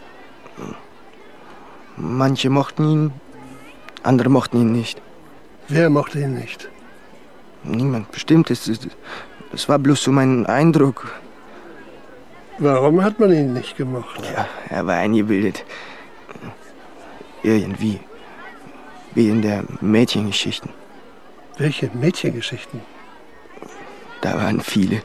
Manche mochten ihn, andere mochten ihn nicht. Wer mochte ihn nicht? Niemand Bestimmtes. Das war bloß so mein Eindruck. Warum hat man ihn nicht gemocht? Ja, er war eingebildet. Irgendwie. Wie in der Mädchengeschichten. Welche Mädchengeschichten? Da waren viele.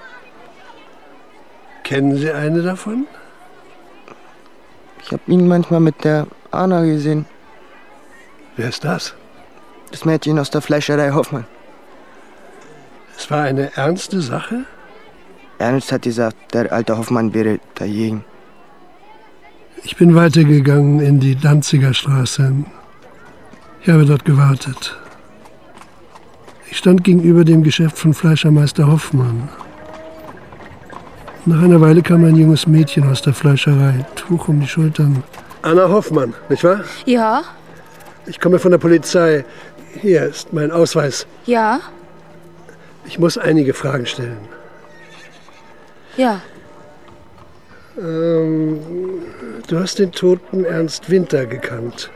Kennen Sie eine davon? Ich habe ihn manchmal mit der Anna gesehen. Wer ist das? Das Mädchen aus der Fleischerei Hoffmann. Es war eine ernste Sache? Ernst hat gesagt, der alte Hoffmann wäre dagegen. Ich bin weitergegangen in die Danziger Straße. Ich habe dort gewartet. Ich stand gegenüber dem Geschäft von Fleischermeister Hoffmann. Nach einer Weile kam ein junges Mädchen aus der Fleischerei, Tuch um die Schultern. Anna Hoffmann, nicht wahr? Ja. Ich komme von der Polizei. Hier ist mein Ausweis. Ja. Ich muss einige Fragen stellen. Ja. Ähm, du hast den toten Ernst Winter gekannt.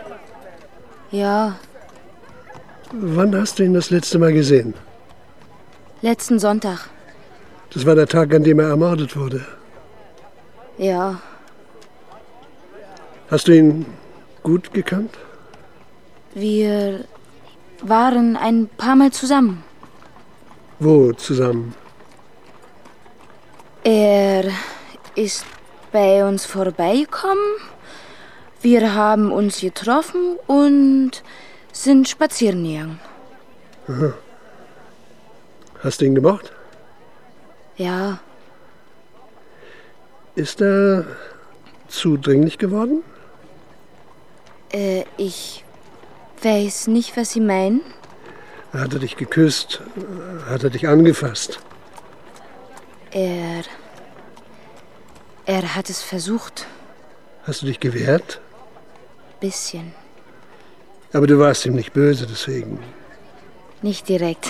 Ja. Wann hast du ihn das letzte Mal gesehen? Letzten Sonntag. Das war der Tag, an dem er ermordet wurde. Ja. Hast du ihn gut gekannt? Wir waren ein paar Mal zusammen. Wo zusammen? Er ist bei uns vorbeigekommen. Wir haben uns getroffen und sind spazieren gegangen. Aha. Hast du ihn gemocht? Ja. Ist er zudringlich geworden? Äh, ich weiß nicht, was Sie meinen. Hat er dich geküsst? Hat er dich angefasst? Er... Er hat es versucht. Hast du dich gewehrt? Bisschen. Aber du warst ihm nicht böse, deswegen. Nicht direkt.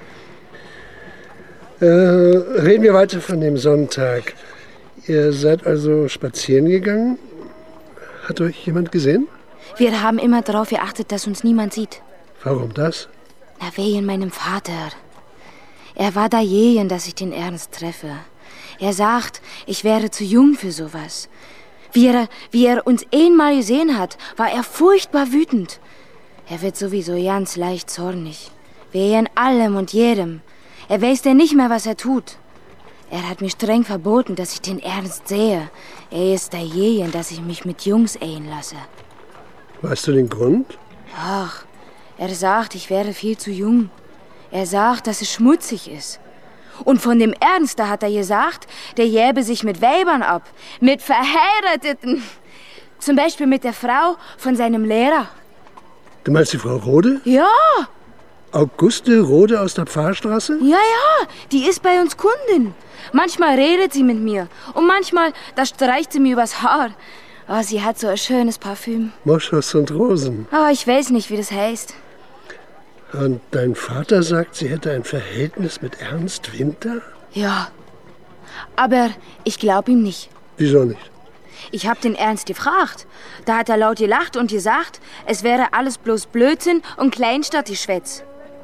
Äh, reden wir weiter von dem Sonntag. Ihr seid also spazieren gegangen? Hat euch jemand gesehen? Wir haben immer darauf geachtet, dass uns niemand sieht. Warum das? Na, wegen meinem Vater. Er war dagegen, dass ich den Ernst treffe. Er sagt, ich wäre zu jung für sowas. Wie er, wie er uns einmal gesehen hat, war er furchtbar wütend. Er wird sowieso ganz leicht zornig. Wegen allem und jedem. Er weiß denn nicht mehr, was er tut. Er hat mir streng verboten, dass ich den Ernst sehe. Er ist dagegen, dass ich mich mit Jungs einlasse. Weißt du den Grund? Ach, er sagt, ich wäre viel zu jung. Er sagt, dass es schmutzig ist. Und von dem Ernst, da hat er gesagt, der jäbe sich mit Weibern ab. Mit Verheirateten. Zum Beispiel mit der Frau von seinem Lehrer. Du meinst die Frau Rode? Ja. Auguste Rode aus der Pfarrstraße? Ja, ja, die ist bei uns Kundin. Manchmal redet sie mit mir. Und manchmal, da streicht sie mir übers Haar. Oh, sie hat so ein schönes Parfüm. Moschus und Rosen. Ah, oh, ich weiß nicht, wie das heißt. Und dein Vater sagt, sie hätte ein Verhältnis mit Ernst Winter? Ja, aber ich glaube ihm nicht. Wieso nicht? Ich habe den Ernst gefragt. Da hat er laut gelacht und gesagt, es wäre alles bloß Blödsinn und Kleinstadtgeschwätz.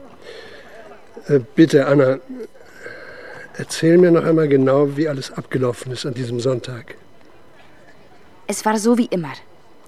Äh, bitte, Anna, erzähl mir noch einmal genau, wie alles abgelaufen ist an diesem Sonntag. Es war so wie immer.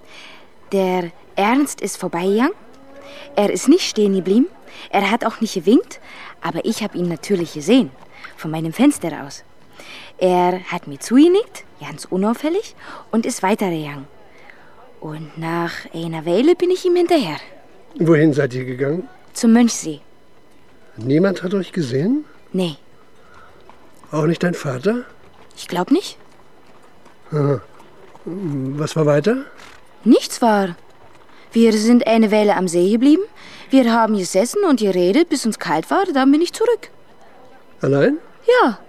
Der Ernst ist vorbeigegangen. Er ist nicht stehen geblieben. Er hat auch nicht gewinkt. Aber ich habe ihn natürlich gesehen. Von meinem Fenster aus. Er hat mir zugenickt, ganz unauffällig, und ist weitergegangen. Und nach einer Weile bin ich ihm hinterher. Wohin seid ihr gegangen? Zum Mönchsee. Niemand hat euch gesehen? Nee. Auch nicht dein Vater? Ich glaube nicht. Aha. Was war weiter? Nichts war. Wir sind eine Weile am See geblieben. Wir haben gesessen und geredet, bis uns kalt war. Dann bin ich zurück. Allein? Ja.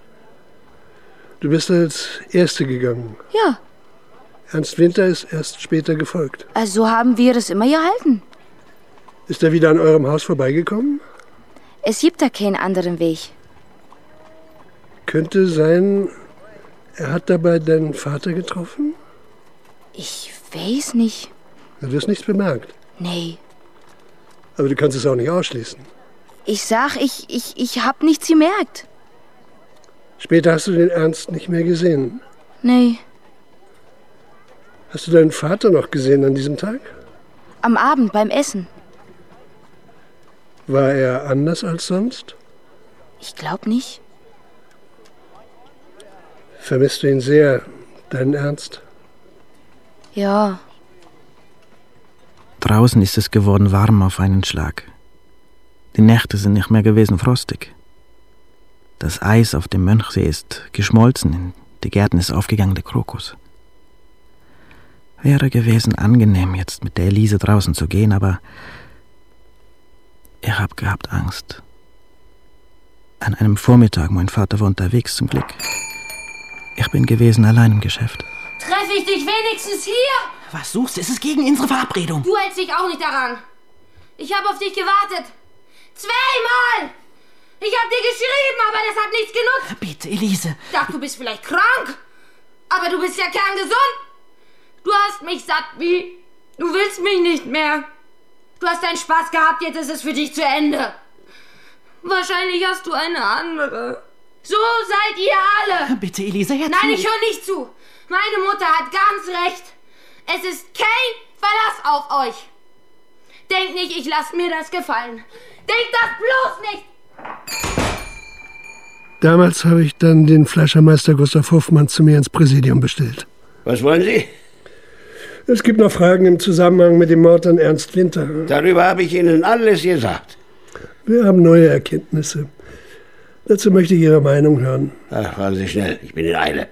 Du bist als Erste gegangen? Ja. Ernst Winter ist erst später gefolgt. Also haben wir es immer gehalten. Ist er wieder an eurem Haus vorbeigekommen? Es gibt da keinen anderen Weg. Könnte sein, er hat dabei deinen Vater getroffen? Ich weiß nicht. Du hast nichts bemerkt? Nee. Aber du kannst es auch nicht ausschließen. Ich sag, ich, ich, ich hab nichts gemerkt. Später hast du den Ernst nicht mehr gesehen? Nee. Hast du deinen Vater noch gesehen an diesem Tag? Am Abend beim Essen. War er anders als sonst? Ich glaub nicht. Vermisst du ihn sehr, deinen Ernst? Ja. Draußen ist es geworden warm auf einen Schlag. Die Nächte sind nicht mehr gewesen frostig. Das Eis auf dem Mönchsee ist geschmolzen, in die Gärten ist aufgegangen der Krokus. Wäre gewesen angenehm, jetzt mit der Elise draußen zu gehen, aber ich hab gehabt Angst. An einem Vormittag, mein Vater war unterwegs zum Glück. Ich bin gewesen allein im Geschäft. Treffe ich dich wenigstens hier? Was suchst du? Es ist gegen unsere Verabredung. Du hältst dich auch nicht daran. Ich habe auf dich gewartet. Zweimal! Ich habe dir geschrieben, aber das hat nichts genutzt. Bitte, Elise. Ich dachte, du bist vielleicht krank. Aber du bist ja kerngesund. Du hast mich satt, wie? Du willst mich nicht mehr. Du hast deinen Spaß gehabt, jetzt ist es für dich zu Ende. Wahrscheinlich hast du eine andere. So seid ihr alle. Bitte, Elise, jetzt. Nein, ich höre nicht zu. Meine Mutter hat ganz recht. Es ist kein Verlass auf euch. Denkt nicht, ich lasse mir das gefallen. Denkt das bloß nicht. Damals habe ich dann den Fleischermeister Gustav Hofmann zu mir ins Präsidium bestellt. Was wollen Sie? Es gibt noch Fragen im Zusammenhang mit dem Mord an Ernst Winter. Darüber habe ich Ihnen alles gesagt. Wir haben neue Erkenntnisse. Dazu möchte ich Ihre Meinung hören. Ach, fahren Sie schnell, ich bin in Eile.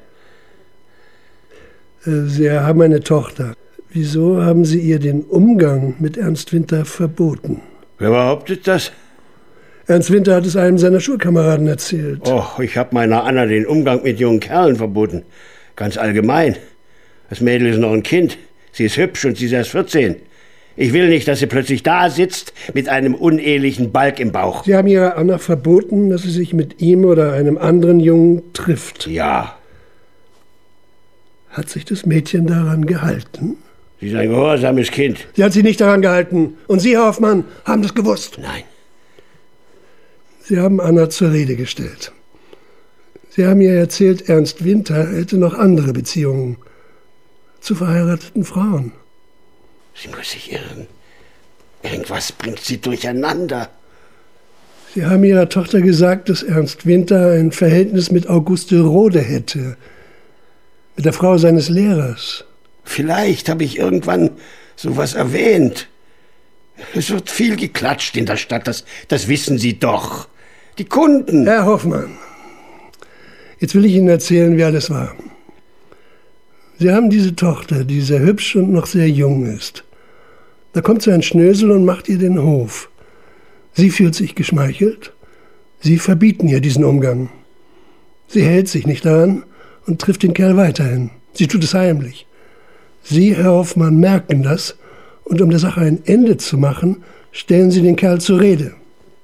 Sie haben eine Tochter. Wieso haben Sie ihr den Umgang mit Ernst Winter verboten? Wer behauptet das? Ernst Winter hat es einem seiner Schulkameraden erzählt. Oh, ich habe meiner Anna den Umgang mit jungen Kerlen verboten. Ganz allgemein. Das Mädel ist noch ein Kind. Sie ist hübsch und sie ist erst vierzehn. Ich will nicht, dass sie plötzlich da sitzt mit einem unehelichen Balg im Bauch. Sie haben Ihrer Anna verboten, dass sie sich mit ihm oder einem anderen Jungen trifft. Ja. Hat sich das Mädchen daran gehalten? Sie ist ein gehorsames Kind. Sie hat sich nicht daran gehalten. Und Sie, Herr Hoffmann, haben das gewusst? Nein. Sie haben Anna zur Rede gestellt. Sie haben ihr erzählt, Ernst Winter hätte noch andere Beziehungen zu verheirateten Frauen. Sie muss sich irren. Irgendwas bringt sie durcheinander. Sie haben Ihrer Tochter gesagt, dass Ernst Winter ein Verhältnis mit Auguste Rode hätte. Mit der Frau seines Lehrers. Vielleicht habe ich irgendwann sowas erwähnt. Es wird viel geklatscht in der Stadt, das, das wissen Sie doch. Die Kunden. Herr Hoffmann, jetzt will ich Ihnen erzählen, wie alles war. Sie haben diese Tochter, die sehr hübsch und noch sehr jung ist. Da kommt so ein Schnösel und macht ihr den Hof. Sie fühlt sich geschmeichelt. Sie verbieten ihr diesen Umgang. Sie hält sich nicht daran und trifft den Kerl weiterhin. Sie tut es heimlich. Sie, Herr Hoffmann, merken das und um der Sache ein Ende zu machen, stellen Sie den Kerl zur Rede.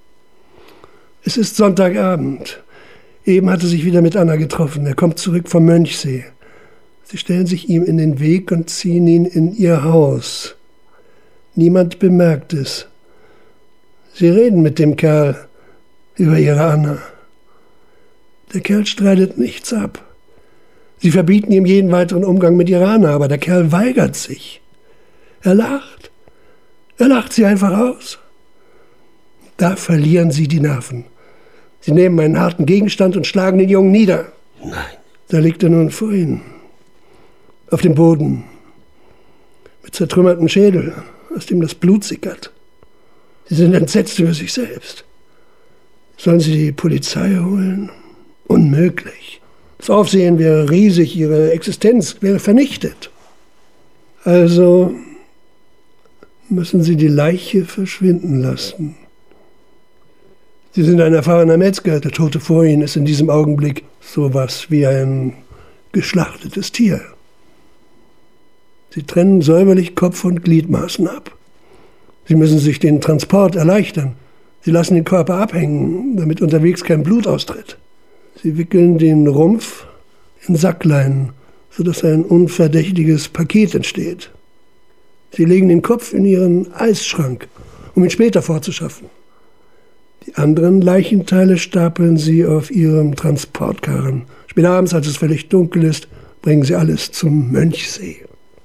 Es ist Sonntagabend. Eben hat er sich wieder mit Anna getroffen. Er kommt zurück vom Mönchsee. Sie stellen sich ihm in den Weg und ziehen ihn in ihr Haus. Niemand bemerkt es. Sie reden mit dem Kerl über ihre Anna. Der Kerl streitet nichts ab. Sie verbieten ihm jeden weiteren Umgang mit ihrer Anna, aber der Kerl weigert sich. Er lacht. Er lacht sie einfach aus. Da verlieren sie die Nerven. Sie nehmen einen harten Gegenstand und schlagen den Jungen nieder. Nein. Da liegt er nun vor ihnen. Auf dem Boden. Mit zertrümmertem Schädel, aus dem das Blut sickert. Sie sind entsetzt über sich selbst. Sollen sie die Polizei holen? Unmöglich. Das Aufsehen wäre riesig, ihre Existenz wäre vernichtet. Also müssen sie die Leiche verschwinden lassen. Sie sind ein erfahrener Metzger. Der Tote vor Ihnen ist in diesem Augenblick sowas wie ein geschlachtetes Tier. Sie trennen säuberlich Kopf und Gliedmaßen ab. Sie müssen sich den Transport erleichtern. Sie lassen den Körper abhängen, damit unterwegs kein Blut austritt. Sie wickeln den Rumpf in Sackleinen, sodass ein unverdächtiges Paket entsteht. Sie legen den Kopf in ihren Eisschrank, um ihn später fortzuschaffen. Die anderen Leichenteile stapeln sie auf ihrem Transportkarren. Spät abends, als es völlig dunkel ist, bringen sie alles zum Mönchsee.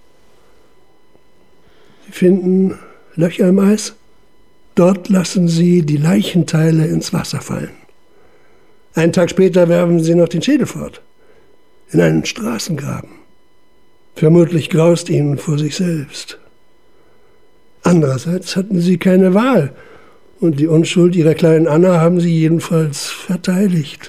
Sie finden Löcher im Eis. Dort lassen sie die Leichenteile ins Wasser fallen. Einen Tag später werfen sie noch den Schädel fort. In einen Straßengraben. Vermutlich graust ihnen vor sich selbst. Andererseits hatten sie keine Wahl. Und die Unschuld ihrer kleinen Anna haben sie jedenfalls verteidigt.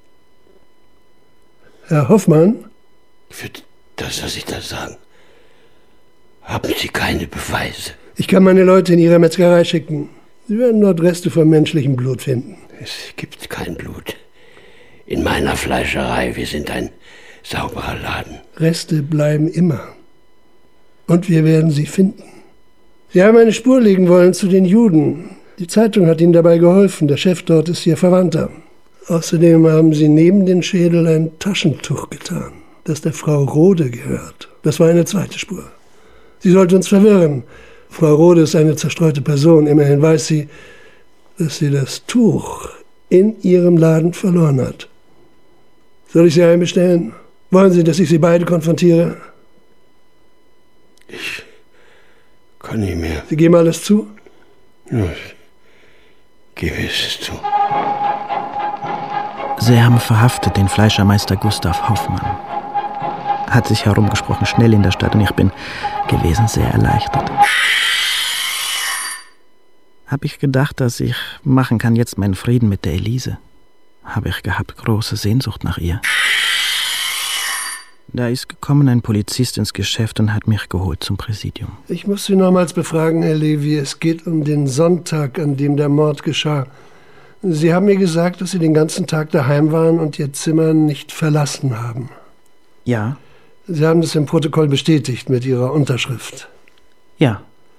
Herr Hoffmann? Für das, was Sie da sagen, haben Sie keine Beweise. Ich kann meine Leute in Ihre Metzgerei schicken. Sie werden dort Reste von menschlichem Blut finden. Es gibt kein Blut. In meiner Fleischerei, wir sind ein sauberer Laden. Reste bleiben immer. Und wir werden sie finden. Sie haben eine Spur legen wollen zu den Juden. Die Zeitung hat Ihnen dabei geholfen. Der Chef dort ist Ihr Verwandter. Außerdem haben Sie neben den Schädel ein Taschentuch getan, das der Frau Rode gehört. Das war eine zweite Spur. Sie sollte uns verwirren. Frau Rode ist eine zerstreute Person. Immerhin weiß sie, dass sie das Tuch in ihrem Laden verloren hat. Soll ich Sie einbestellen? Wollen Sie, dass ich Sie beide konfrontiere? Ich kann nicht mehr. Sie geben alles zu? Ja, ich gebe es zu. Sie haben verhaftet den Fleischermeister Gustav Hoffmann. Hat sich herumgesprochen, schnell in der Stadt, und ich bin gewesen sehr erleichtert. Hab ich gedacht, dass ich machen kann jetzt meinen Frieden mit der Elise. Habe ich gehabt große Sehnsucht nach ihr. Da ist gekommen ein Polizist ins Geschäft und hat mich geholt zum Präsidium. Ich muss Sie nochmals befragen, Herr Levy. Es geht um den Sonntag, an dem der Mord geschah. Sie haben mir gesagt, dass Sie den ganzen Tag daheim waren und Ihr Zimmer nicht verlassen haben. Ja. Sie haben es im Protokoll bestätigt mit Ihrer Unterschrift. Ja.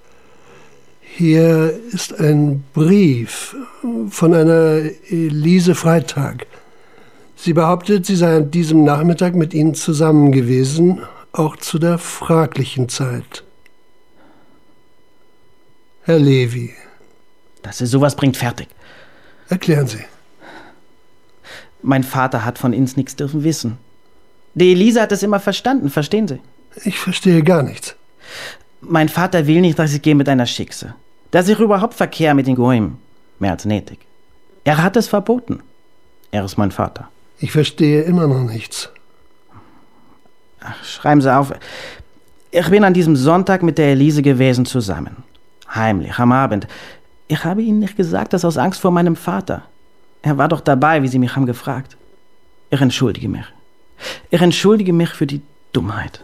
Hier ist ein Brief von einer Elise Freitag. Sie behauptet, sie sei an diesem Nachmittag mit Ihnen zusammen gewesen, auch zu der fraglichen Zeit. Herr Levy. Dass sie sowas bringt, fertig. Erklären Sie. Mein Vater hat von Ihnen nichts dürfen wissen. Die Elise hat es immer verstanden, verstehen Sie? Ich verstehe gar nichts. Mein Vater will nicht, dass ich gehe mit einer Schickse. Dass ich überhaupt verkehre mit den Goyim. Mehr als nötig. Er hat es verboten. Er ist mein Vater. Ich verstehe immer noch nichts. Ach, schreiben Sie auf. Ich bin an diesem Sonntag mit der Elise gewesen zusammen. Heimlich, am Abend. Ich habe Ihnen nicht gesagt, dass aus Angst vor meinem Vater. Er war doch dabei, wie Sie mich haben gefragt. Ich entschuldige mich. Ich entschuldige mich für die Dummheit.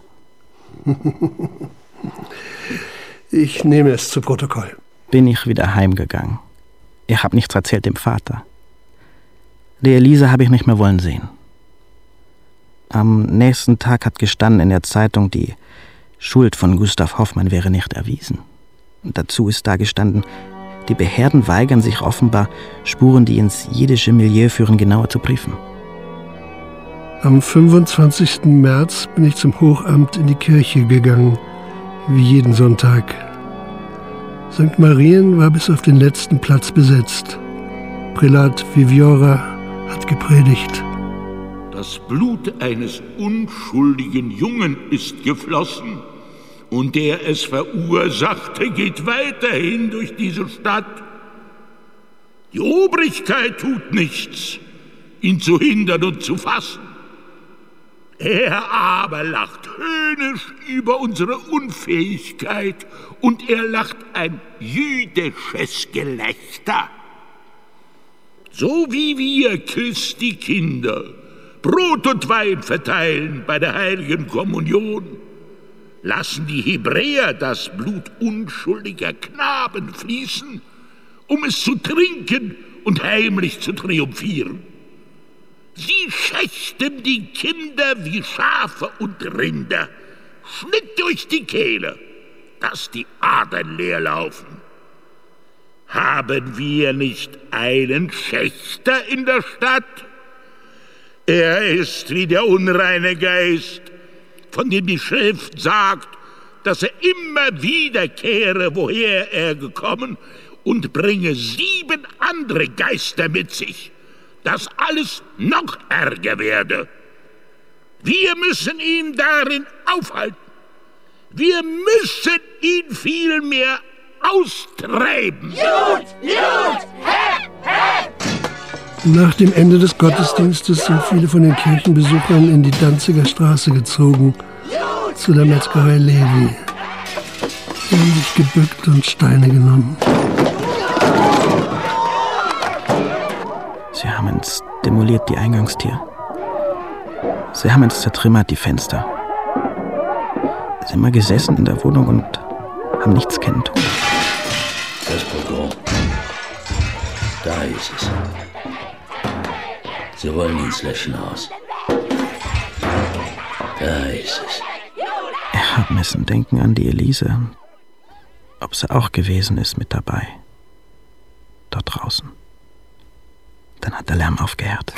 Ich nehme es zu Protokoll. Bin ich wieder heimgegangen. Ich habe nichts erzählt dem Vater. Die Elise habe ich nicht mehr wollen sehen. Am nächsten Tag hat gestanden in der Zeitung, die Schuld von Gustav Hoffmann wäre nicht erwiesen. Und dazu ist da gestanden, die Behörden weigern sich offenbar, Spuren, die ins jiddische Milieu führen, genauer zu prüfen. Am fünfundzwanzigsten März bin ich zum Hochamt in die Kirche gegangen, wie jeden Sonntag. Sankt Marien war bis auf den letzten Platz besetzt. Prälat Viviora hat gepredigt. Das Blut eines unschuldigen Jungen ist geflossen, und der es verursachte, geht weiterhin durch diese Stadt. Die Obrigkeit tut nichts, ihn zu hindern und zu fassen. Er aber lacht höhnisch über unsere Unfähigkeit, und er lacht ein jüdisches Gelächter. So wie wir Christi Kinder Brot und Wein verteilen bei der heiligen Kommunion, lassen die Hebräer das Blut unschuldiger Knaben fließen, um es zu trinken und heimlich zu triumphieren. Sie schächten die Kinder wie Schafe und Rinder, Schnitt durch die Kehle, dass die Adern leer laufen. Haben wir nicht einen Schächter in der Stadt? Er ist wie der unreine Geist, von dem die Schrift sagt, dass er immer wiederkehre, woher er gekommen, und bringe sieben andere Geister mit sich, dass alles noch ärger werde. Wir müssen ihn darin aufhalten. Wir müssen ihn vielmehr austreiben. Jud, Jud, hä, hä! Nach dem Ende des Gottesdienstes sind viele von den Kirchenbesuchern in die Danziger Straße gezogen, zu der Metzgerei Levy. Sie haben sich gebückt und Steine genommen. Sie haben uns demoliert, die Eingangstür. Sie haben uns zertrümmert, die Fenster. Sie sind immer gesessen in der Wohnung und haben nichts kennen tun. Das Pogrom. Da ist es. Sie wollen ins Löschenhaus. Da ist es. Ich hab müssen denken an die Elise. Ob sie auch gewesen ist mit dabei. Dort draußen. Dann hat der Lärm aufgehört.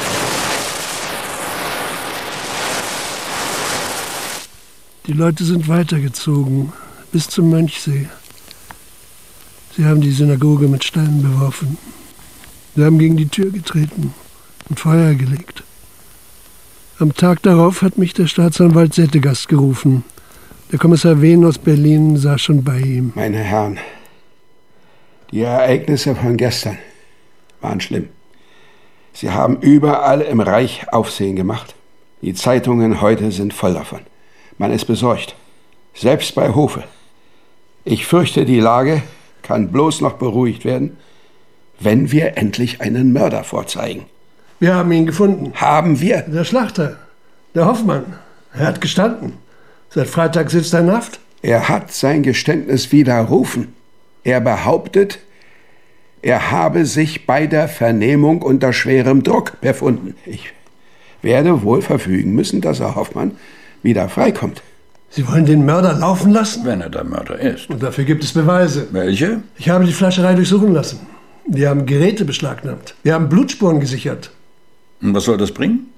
Die Leute sind weitergezogen, bis zum Mönchsee. Sie haben die Synagoge mit Steinen beworfen. Sie haben gegen die Tür getreten und Feuer gelegt. Am Tag darauf hat mich der Staatsanwalt Settegast gerufen. Der Kommissar Wehn aus Berlin saß schon bei ihm. Meine Herren, die Ereignisse von gestern waren schlimm. Sie haben überall im Reich Aufsehen gemacht. Die Zeitungen heute sind voll davon. Man ist besorgt, selbst bei Hofe. Ich fürchte, die Lage kann bloß noch beruhigt werden, wenn wir endlich einen Mörder vorzeigen. Wir haben ihn gefunden. Haben wir? Der Schlachter, der Hoffmann. Er hat gestanden. Seit Freitag sitzt er in Haft. Er hat sein Geständnis widerrufen. Er behauptet, er habe sich bei der Vernehmung unter schwerem Druck befunden. Ich werde wohl verfügen müssen, dass Herr Hoffmann wieder freikommt. Sie wollen den Mörder laufen lassen? Wenn er der Mörder ist. Und dafür gibt es Beweise. Welche? Ich habe die Fleischerei durchsuchen lassen. Wir haben Geräte beschlagnahmt. Wir haben Blutspuren gesichert. Und was soll das bringen?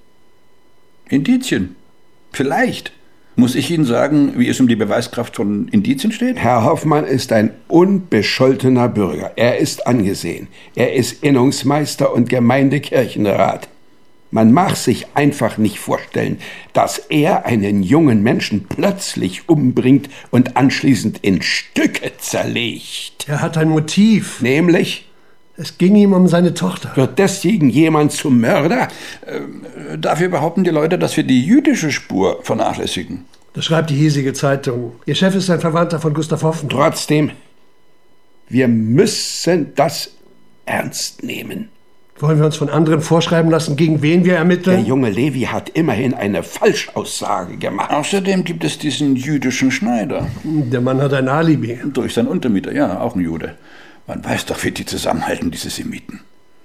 Indizien. Vielleicht. Muss ich Ihnen sagen, wie es um die Beweiskraft von Indizien steht? Herr Hoffmann ist ein unbescholtener Bürger. Er ist angesehen. Er ist Innungsmeister und Gemeindekirchenrat. Man mag sich einfach nicht vorstellen, dass er einen jungen Menschen plötzlich umbringt und anschließend in Stücke zerlegt. Er hat ein Motiv. Nämlich? Es ging ihm um seine Tochter. Wird deswegen jemand zum Mörder? Äh, dafür behaupten die Leute, dass wir die jüdische Spur vernachlässigen. Das schreibt die hiesige Zeitung. Ihr Chef ist ein Verwandter von Gustav Hoffmann. Trotzdem, wir müssen das ernst nehmen. Wollen wir uns von anderen vorschreiben lassen, gegen wen wir ermitteln? Der junge Levi hat immerhin eine Falschaussage gemacht. Außerdem gibt es diesen jüdischen Schneider. Der Mann hat ein Alibi. Durch seinen Untermieter, ja, auch ein Jude. Man weiß doch, wie die zusammenhalten, diese Semiten.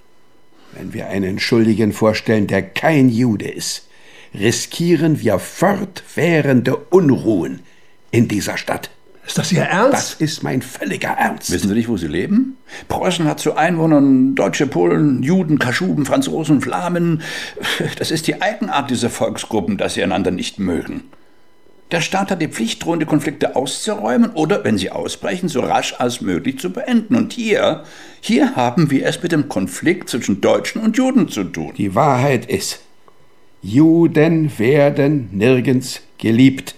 Wenn wir einen Schuldigen vorstellen, der kein Jude ist, riskieren wir fortwährende Unruhen in dieser Stadt. Ist das Ihr Ernst? Das ist mein völliger Ernst. Wissen Sie nicht, wo Sie leben? Preußen hat zu Einwohnern Deutsche, Polen, Juden, Kaschuben, Franzosen, Flamen. Das ist die Eigenart dieser Volksgruppen, dass sie einander nicht mögen. Der Staat hat die Pflicht, drohende Konflikte auszuräumen oder, wenn sie ausbrechen, so rasch als möglich zu beenden. Und hier, hier haben wir es mit dem Konflikt zwischen Deutschen und Juden zu tun. Die Wahrheit ist, Juden werden nirgends geliebt.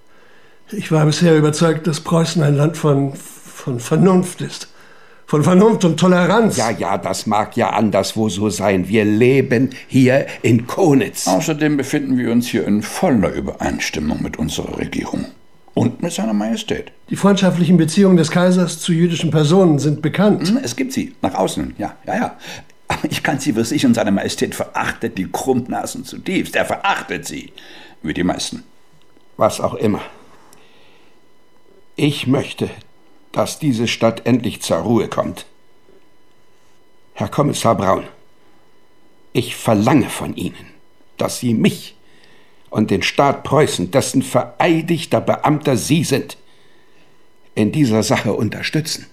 Ich war bisher überzeugt, dass Preußen ein Land von, von Vernunft ist. Von Vernunft und Toleranz. Ja, ja, das mag ja anderswo so sein. Wir leben hier in Konitz. Außerdem befinden wir uns hier in voller Übereinstimmung mit unserer Regierung und mit seiner Majestät. Die freundschaftlichen Beziehungen des Kaisers zu jüdischen Personen sind bekannt. Es gibt sie, nach außen, ja, ja, ja. Aber ich kann sie für sich und seine Majestät verachtet die Krummnasen zutiefst. Er verachtet sie, wie die meisten. Was auch immer. Ich möchte, dass diese Stadt endlich zur Ruhe kommt. Herr Kommissar Braun, ich verlange von Ihnen, dass Sie mich und den Staat Preußen, dessen vereidigter Beamter Sie sind, in dieser Sache unterstützen.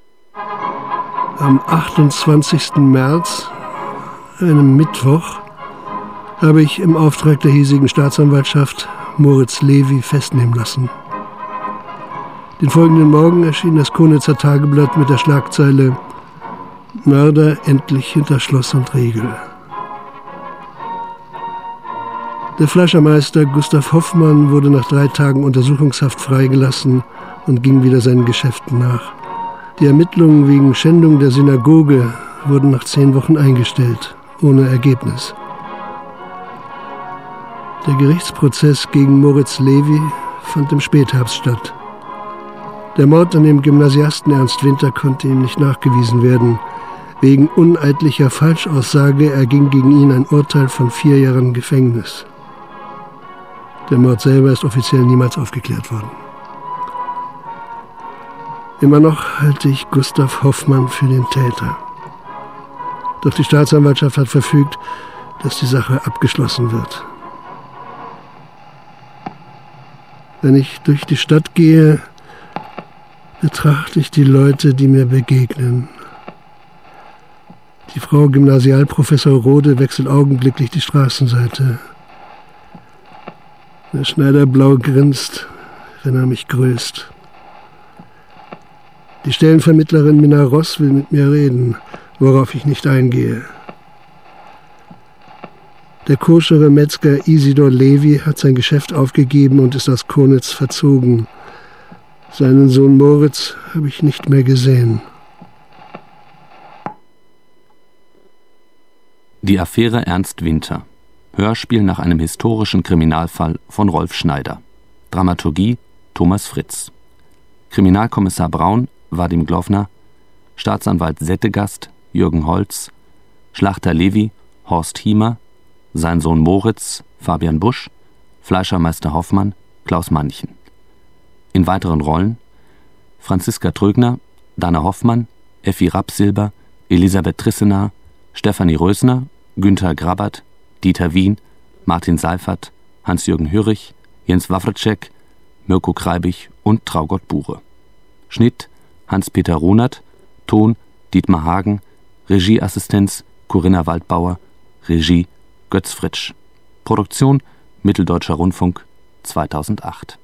Am achtundzwanzigsten März, einem Mittwoch, habe ich im Auftrag der hiesigen Staatsanwaltschaft Moritz Levi festnehmen lassen. Den folgenden Morgen erschien das Konitzer Tageblatt mit der Schlagzeile »Mörder endlich hinter Schloss und Riegel«. Der Fleischermeister Gustav Hoffmann wurde nach drei Tagen Untersuchungshaft freigelassen und ging wieder seinen Geschäften nach. Die Ermittlungen wegen Schändung der Synagoge wurden nach zehn Wochen eingestellt, ohne Ergebnis. Der Gerichtsprozess gegen Moritz Levi fand im Spätherbst statt. Der Mord an dem Gymnasiasten Ernst Winter konnte ihm nicht nachgewiesen werden. Wegen uneidlicher Falschaussage erging gegen ihn ein Urteil von vier Jahren Gefängnis. Der Mord selber ist offiziell niemals aufgeklärt worden. Immer noch halte ich Gustav Hoffmann für den Täter. Doch die Staatsanwaltschaft hat verfügt, dass die Sache abgeschlossen wird. Wenn ich durch die Stadt gehe, betrachte ich die Leute, die mir begegnen. Die Frau Gymnasialprofessor Rode wechselt augenblicklich die Straßenseite. Der Schneider blau grinst, wenn er mich grüßt. Die Stellenvermittlerin Minna Ross will mit mir reden, worauf ich nicht eingehe. Der koschere Metzger Isidor Levi hat sein Geschäft aufgegeben und ist aus Konitz verzogen. Seinen Sohn Moritz habe ich nicht mehr gesehen. Die Affäre Ernst Winter. Hörspiel nach einem historischen Kriminalfall von Rolf Schneider. Dramaturgie Thomas Fritz. Kriminalkommissar Braun Vadim Glowna. Staatsanwalt Settegast Jürgen Holz. Schlachter Levi Horst Hiemer. Sein Sohn Moritz Fabian Busch. Fleischermeister Hoffmann Klaus Manchen. In weiteren Rollen Franziska Trögner, Dana Hoffmann, Effi Rapsilber, Elisabeth Trissenar, Stefanie Rösner, Günter Grabat, Dieter Wien, Martin Seifert, Hans-Jürgen Hürrich, Jens Wawrcek, Mirko Kreibich und Traugott Bure. Schnitt Hans-Peter Runert, Ton Dietmar Hagen, Regieassistenz Corinna Waldbauer, Regie Götz Fritsch. Produktion Mitteldeutscher Rundfunk zweitausendacht.